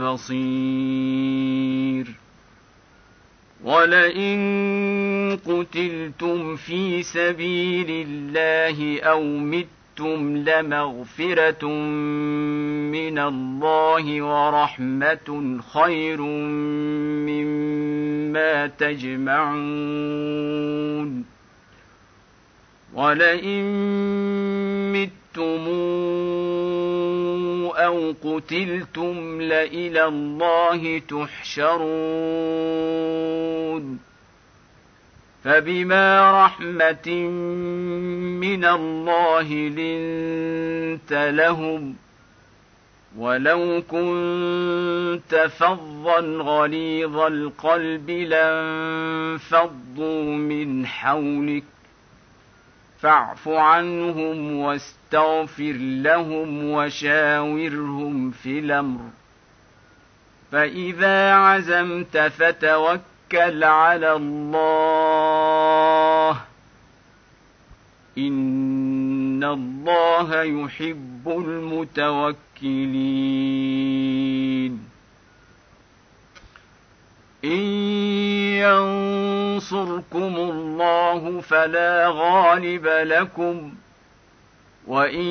Speaker 1: بصير. ولئن قتلتم في سبيل الله أو متم لمغفرة من الله ورحمة خير مما تجمعون. ولئن متم أو قتلتم لإلى الله تحشرون. فبما رحمة من الله لنت لهم ولو كنت فظا غليظ القلب لانفضوا من حولك فاعف عنهم واستغفر لهم وشاورهم في الأمر فإذا عزمت فتوكل على الله إن الله يحب المتوكلين. إن ينصركم الله فلا غالب لكم وإن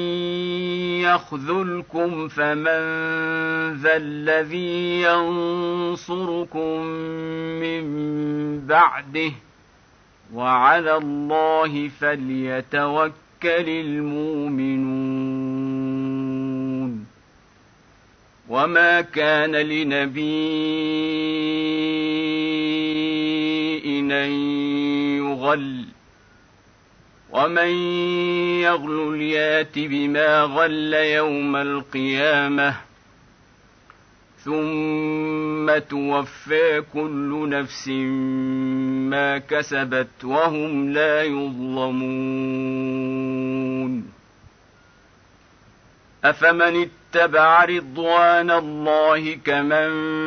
Speaker 1: يخذلكم فمن ذا الذي ينصركم من بعده وعلى الله فليتوكل المؤمنون. وما كان لنبي أن يغل ومن يغل يات بما غل يوم القيامة ثم توفى كل نفس ما كسبت وهم لا يظلمون. أفمن اتبع رضوان الله كمن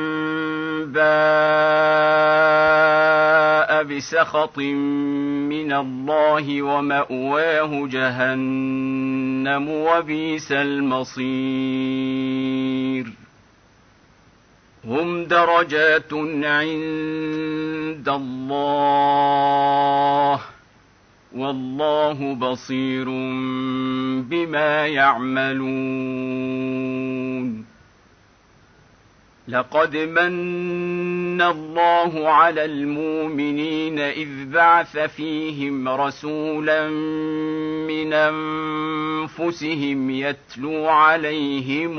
Speaker 1: باء بسخط من الله ومأواه جهنم وبئس المصير. هم درجات عند الله والله بصير بما يعملون. لقد من الله على المؤمنين إذ بعث فيهم رسولا من أنفسهم يتلو عليهم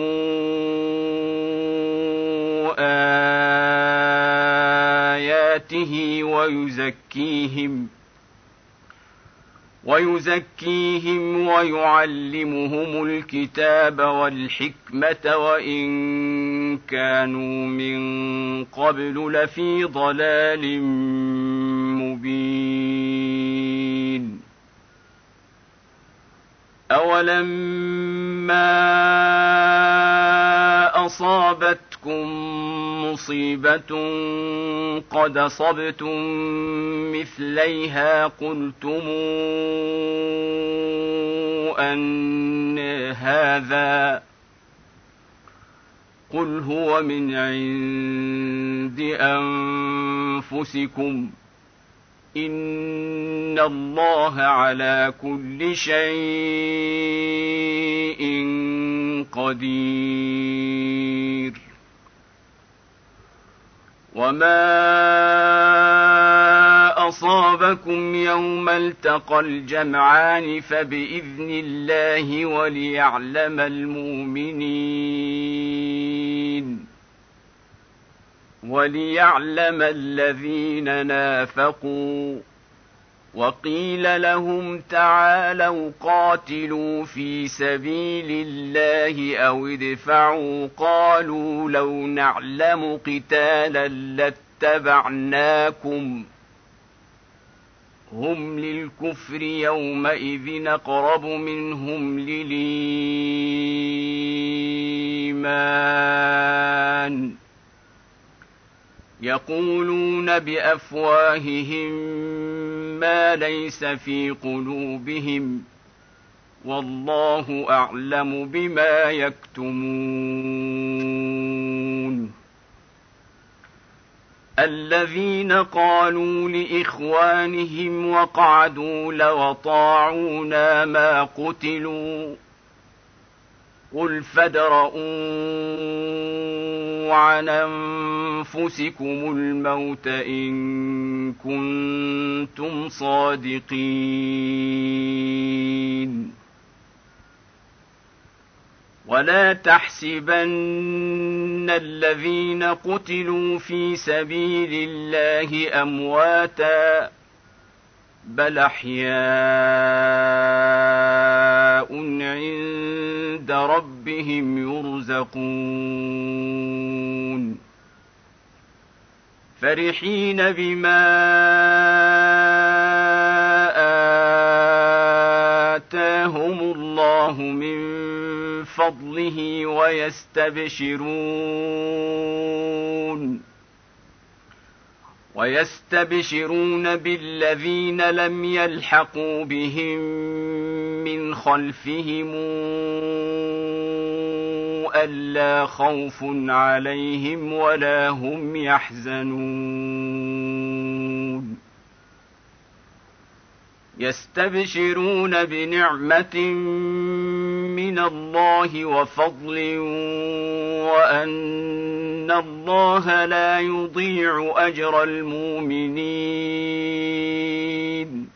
Speaker 1: آياته ويزكيهم ويزكيهم ويعلمهم الكتاب والحكمة وإن كانوا من قبل لفي ضلال مبين. أولما أصابتكم مصيبة قد أصبتم مثليها قلتم أن هذا قل هو من عند أنفسكم إن الله على كل شيء قدير. وما أصابكم يوم التقى الجمعان فبإذن الله وليعلم المؤمنين وليعلم الذين نافقوا. وقيل لهم تعالوا قاتلوا في سبيل الله أو ادفعوا قالوا لو نعلم قتالا لاتبعناكم هم للكفر يومئذ أقرب منهم للإيمان يقولون بأفواههم ما ليس في قلوبهم والله أعلم بما يكتمون. الذين قالوا لإخوانهم وقعدوا لو أطاعونا ما قتلوا قل فادرءوا عن أنفسكم الموت إن كنتم صادقين. ولا تحسبن الذين قتلوا في سبيل الله أمواتا بل أحياء عند ربهم يرزقون فرحين بما آتاهم الله من فضله ويستبشرون ويستبشرون بالذين لم يلحقوا بهم من خلفهم ألا خوف عليهم ولا هم يحزنون. يستبشرون بنعمة من الله وفضل وأن الله لا يضيع أجر المؤمنين.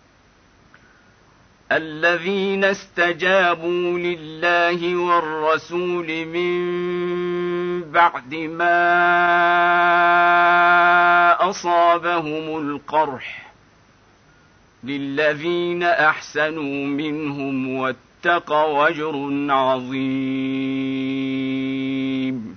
Speaker 1: الذين استجابوا لله والرسول من بعد ما أصابهم القرح للذين أحسنوا منهم واتقوا أجر عظيم.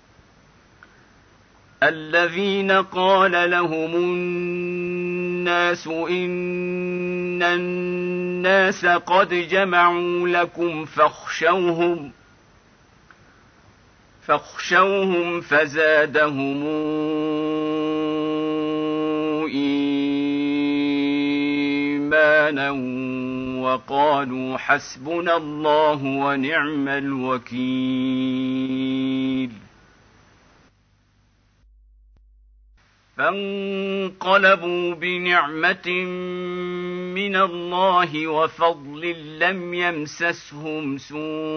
Speaker 1: الذين قال لهم الناس إن الناس قد جمعوا لكم فاخشوهم فاخشوهم فزادهم إيمانا وقالوا حسبنا الله ونعم الوكيل. فانقلبوا بنعمة من الله وفضل لم يمسسهم سوء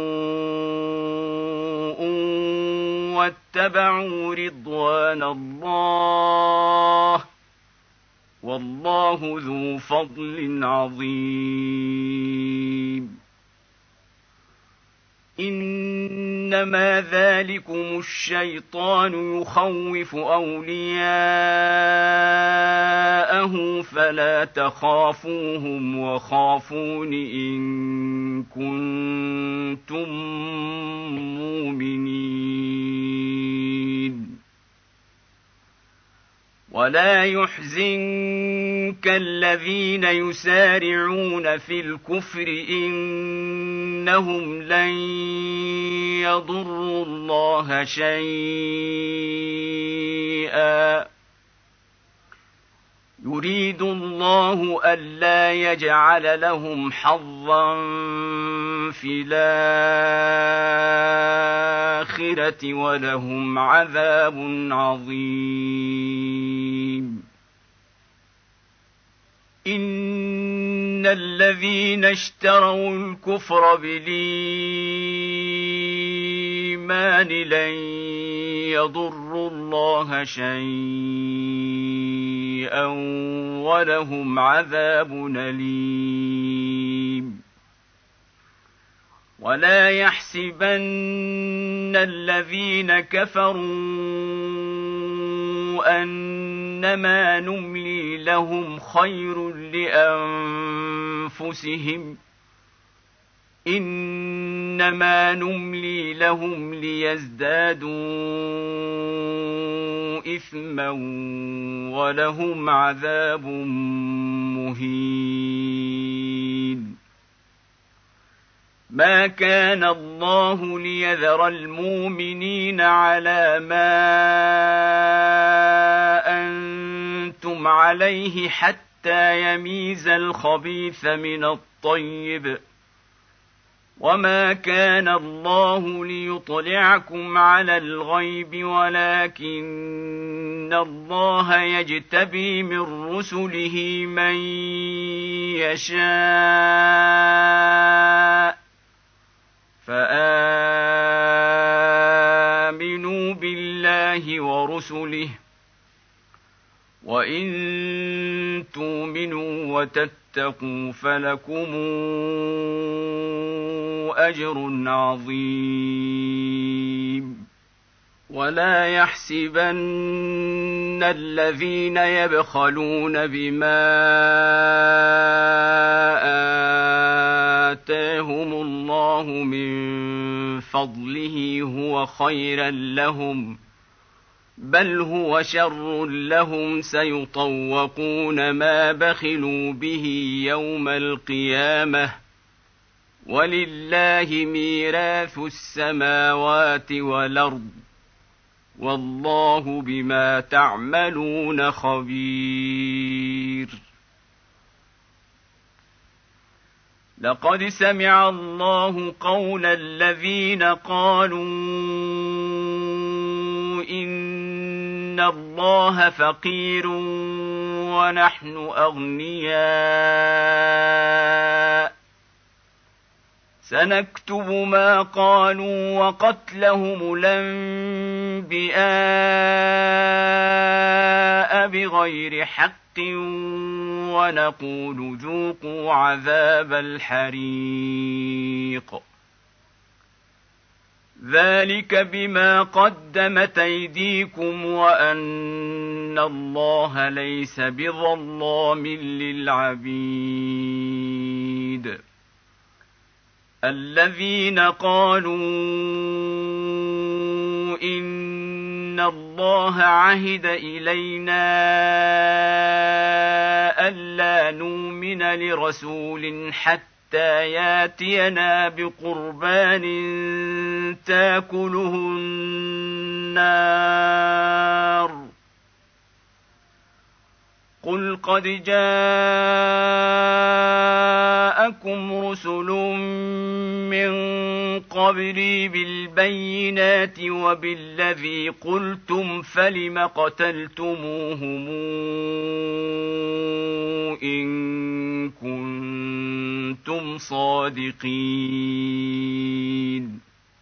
Speaker 1: واتبعوا رضوان الله والله ذو فضل عظيم. إنما ذلكم الشيطان يخوف أولياءه فلا تخافوهم وخافون إن كنتم مؤمنين. ولا يحزنك الذين يسارعون في الكفر إنهم لن يضروا الله شيئا يريد الله ألا يجعل لهم حظا في الآخرة ولهم عذاب عظيم. إن الذين اشتروا الكفر بالإيمان لن يضروا الله شيئا ولهم عذاب أليم. ولا يحسبن الذين كفروا أنما نملي لهم خير لأنفسهم إنما نملي لهم ليزدادوا إثما ولهم عذاب مهين. ما كان الله ليذر المؤمنين على ما أنتم عليه حتى يميز الخبيث من الطيب وما كان الله ليطلعكم على الغيب ولكن الله يجتبي من رسله من يشاء فآمنوا بالله ورسله وإن تؤمنوا وتتقوا فلكم أجر عظيم. ولا يحسبن الذين يبخلون بما آتاهم الله من فضله هو خيرا لهم بل هو شر لهم سيطوقون ما بخلوا به يوم القيامة ولله ميراث السماوات والأرض والله بما تعملون خبير. لقد سمع الله قول الذين قالوا إن الله فقير ونحن أغنياء سنكتب ما قالوا وقتلهم الأنبياء بغير حق ونقول ذوقوا عذاب الحريق ذلك بما قدمت أيديكم وأن الله ليس بظلام للعبيد. الذين قالوا إن الله عهد إلينا ألا نؤمن لرسول حتى ياتينا بقربان تاكله النار قل قد جاءكم رسل من قبلي بالبينات وبالذي قلتم فلم قتلتموهم إن كنتم صادقين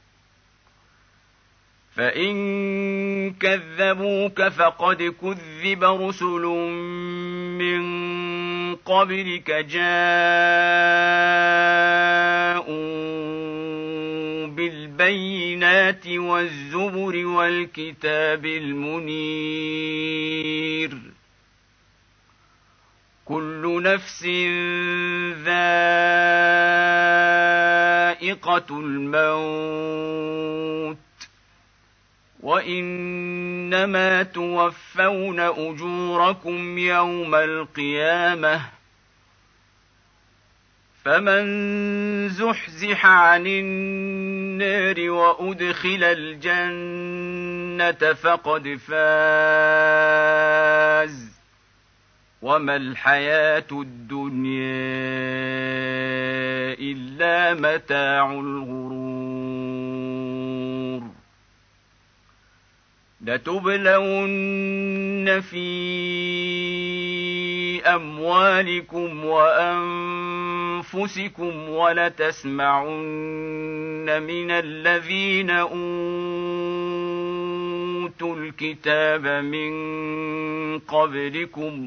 Speaker 1: فإن كذبوك فقد كذب رسل من قبلك جاءوا بالبينات والزبر والكتاب المنير كل نفس ذائقة الموت وإنما توفون أجوركم يوم القيامة فمن زحزح عن النار وأدخل الجنة فقد فاز وما الحياة الدنيا إلا متاع الغرور لتبلون في أموالكم وأنفسكم ولتسمعن من الذين أوتوا الكتاب من قبلكم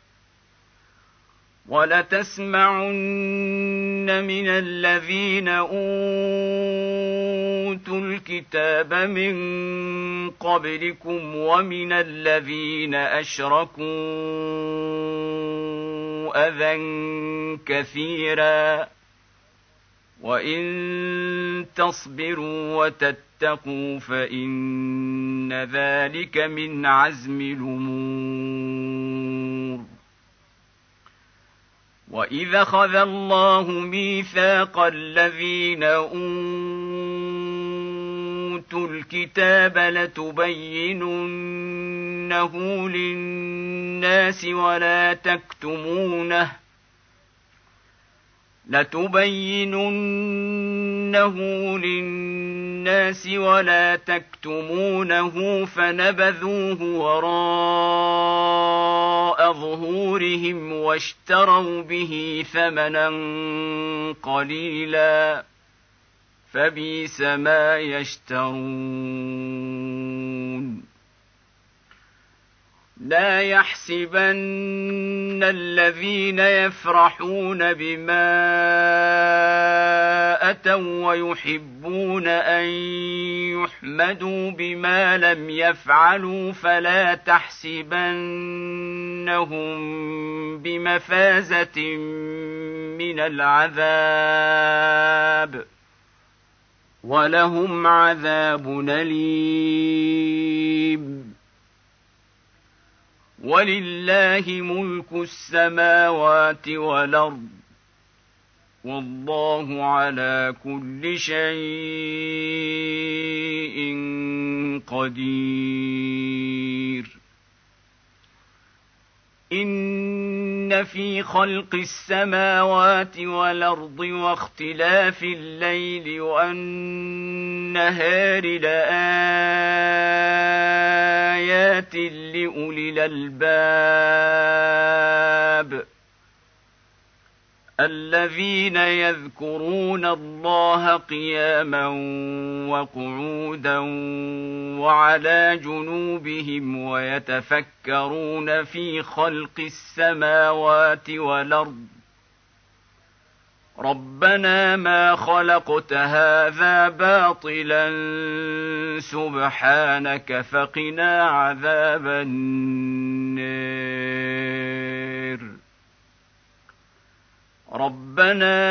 Speaker 1: ولتسمعن من الذين أوتوا الكتاب من قبلكم ومن الذين أشركوا أذى كثيرا وإن تصبروا وتتقوا فإن ذلك من عزم الأمور وإذا أخذ الله ميثاق الذين أوتوا الكتاب لتبيننه للناس ولا تكتمونه لتبيننه للناس ولا تكتمونه فنبذوه وراء ظهورهم واشتروا به ثمنا قليلا فبئس ما يشترون لا يحسبن الذين يفرحون بما أتوا ويحبون أن يحمدوا بما لم يفعلوا فلا تحسبنهم بمفازة من العذاب ولهم عذاب أليم ولله ملك السماوات والأرض والله على كل شيء قدير إن في خلق السماوات والأرض واختلاف الليل والنهار لآيات لأولي الألباب الذين يذكرون الله قياما وقعودا وعلى جنوبهم ويتفكرون في خلق السماوات والأرض ربنا ما خلقت هذا باطلا سبحانك فقنا عذاب النار ربنا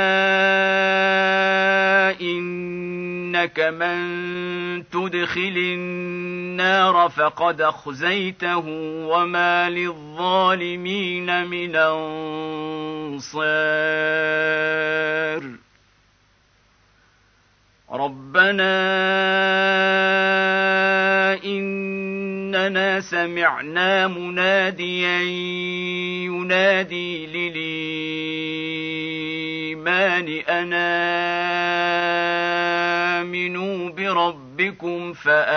Speaker 1: إنك من تدخل النار فقد أخزيته وما للظالمين من أنصار ربنا إننا سمعنا مناديا ينادي للإيمان أنا آمنوا بربكم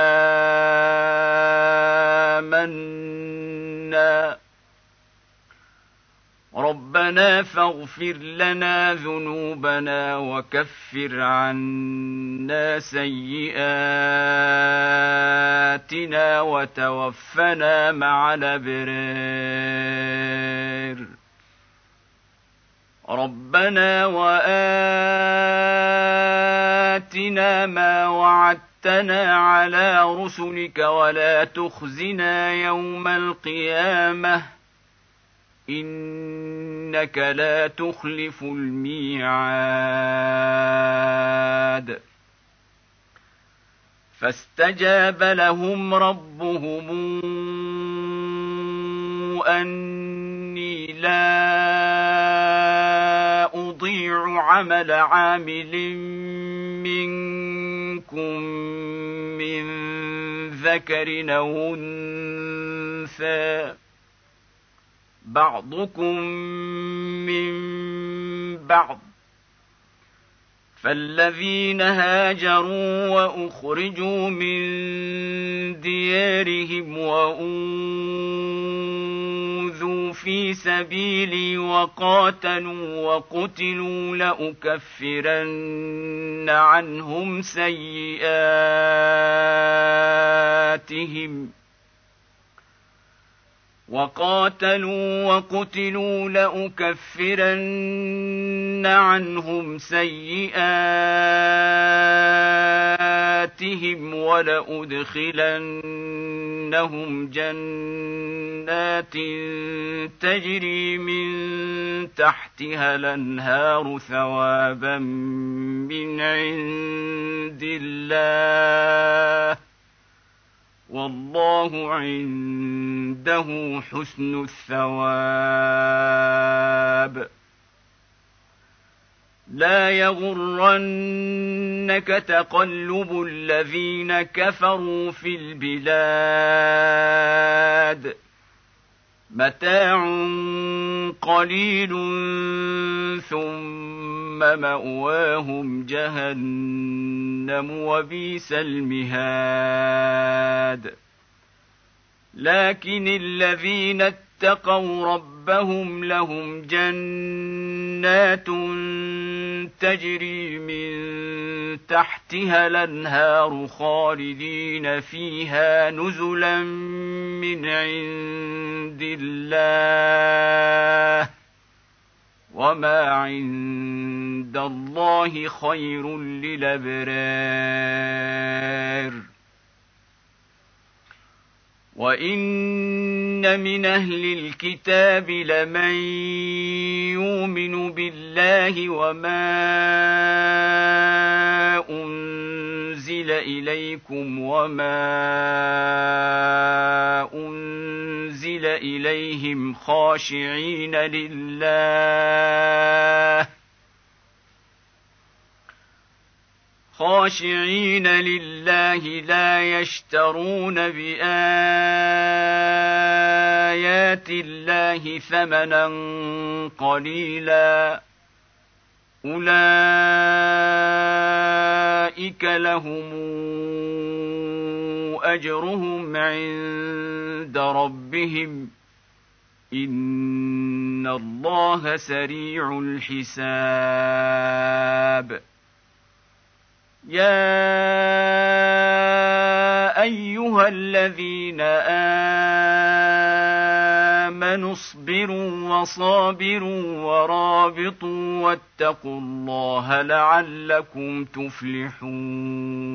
Speaker 1: فآمنا ربنا فاغفر لنا ذنوبنا وكفر عنا سيئاتنا وتوفنا مع الأبرار ربنا وآتنا ما وعدتنا على رسلك ولا تخزنا يوم القيامة إنك لا تخلف الميعاد فاستجاب لهم ربهم أني لا أضيع عمل عامل منكم من ذكر أو أنثى بعضكم من بعض فالذين هاجروا وأخرجوا من ديارهم وأوذوا في سبيلي وقاتلوا وقتلوا لأكفرن عنهم سيئاتهم وقاتلوا وقتلوا لأكفرن عنهم سيئاتهم ولأدخلنهم جنات تجري من تحتها الأنهار ثوابا من عند الله والله عنده حسن الثواب لا يغرنك تقلب الذين كفروا في البلاد متاع قليل ثم مأواهم جهنم وبئس المهاد لكن الذين اتقوا ربهم لهم جنات تجري من تحتها الأنهار خالدين فيها نزلا من عند الله وما عند الله خير للأبرار وإن من أهل الكتاب لمن يؤمن بالله وما أنزل إليكم وما أنزل إليهم خاشعين لله خاشعين لله لا يشترون بآيات الله ثمنا قليلا أولئك لهم أجرهم عند ربهم إن الله سريع الحساب يا أيها الذين آمنوا اصبروا وصابروا ورابطوا واتقوا الله لعلكم تفلحون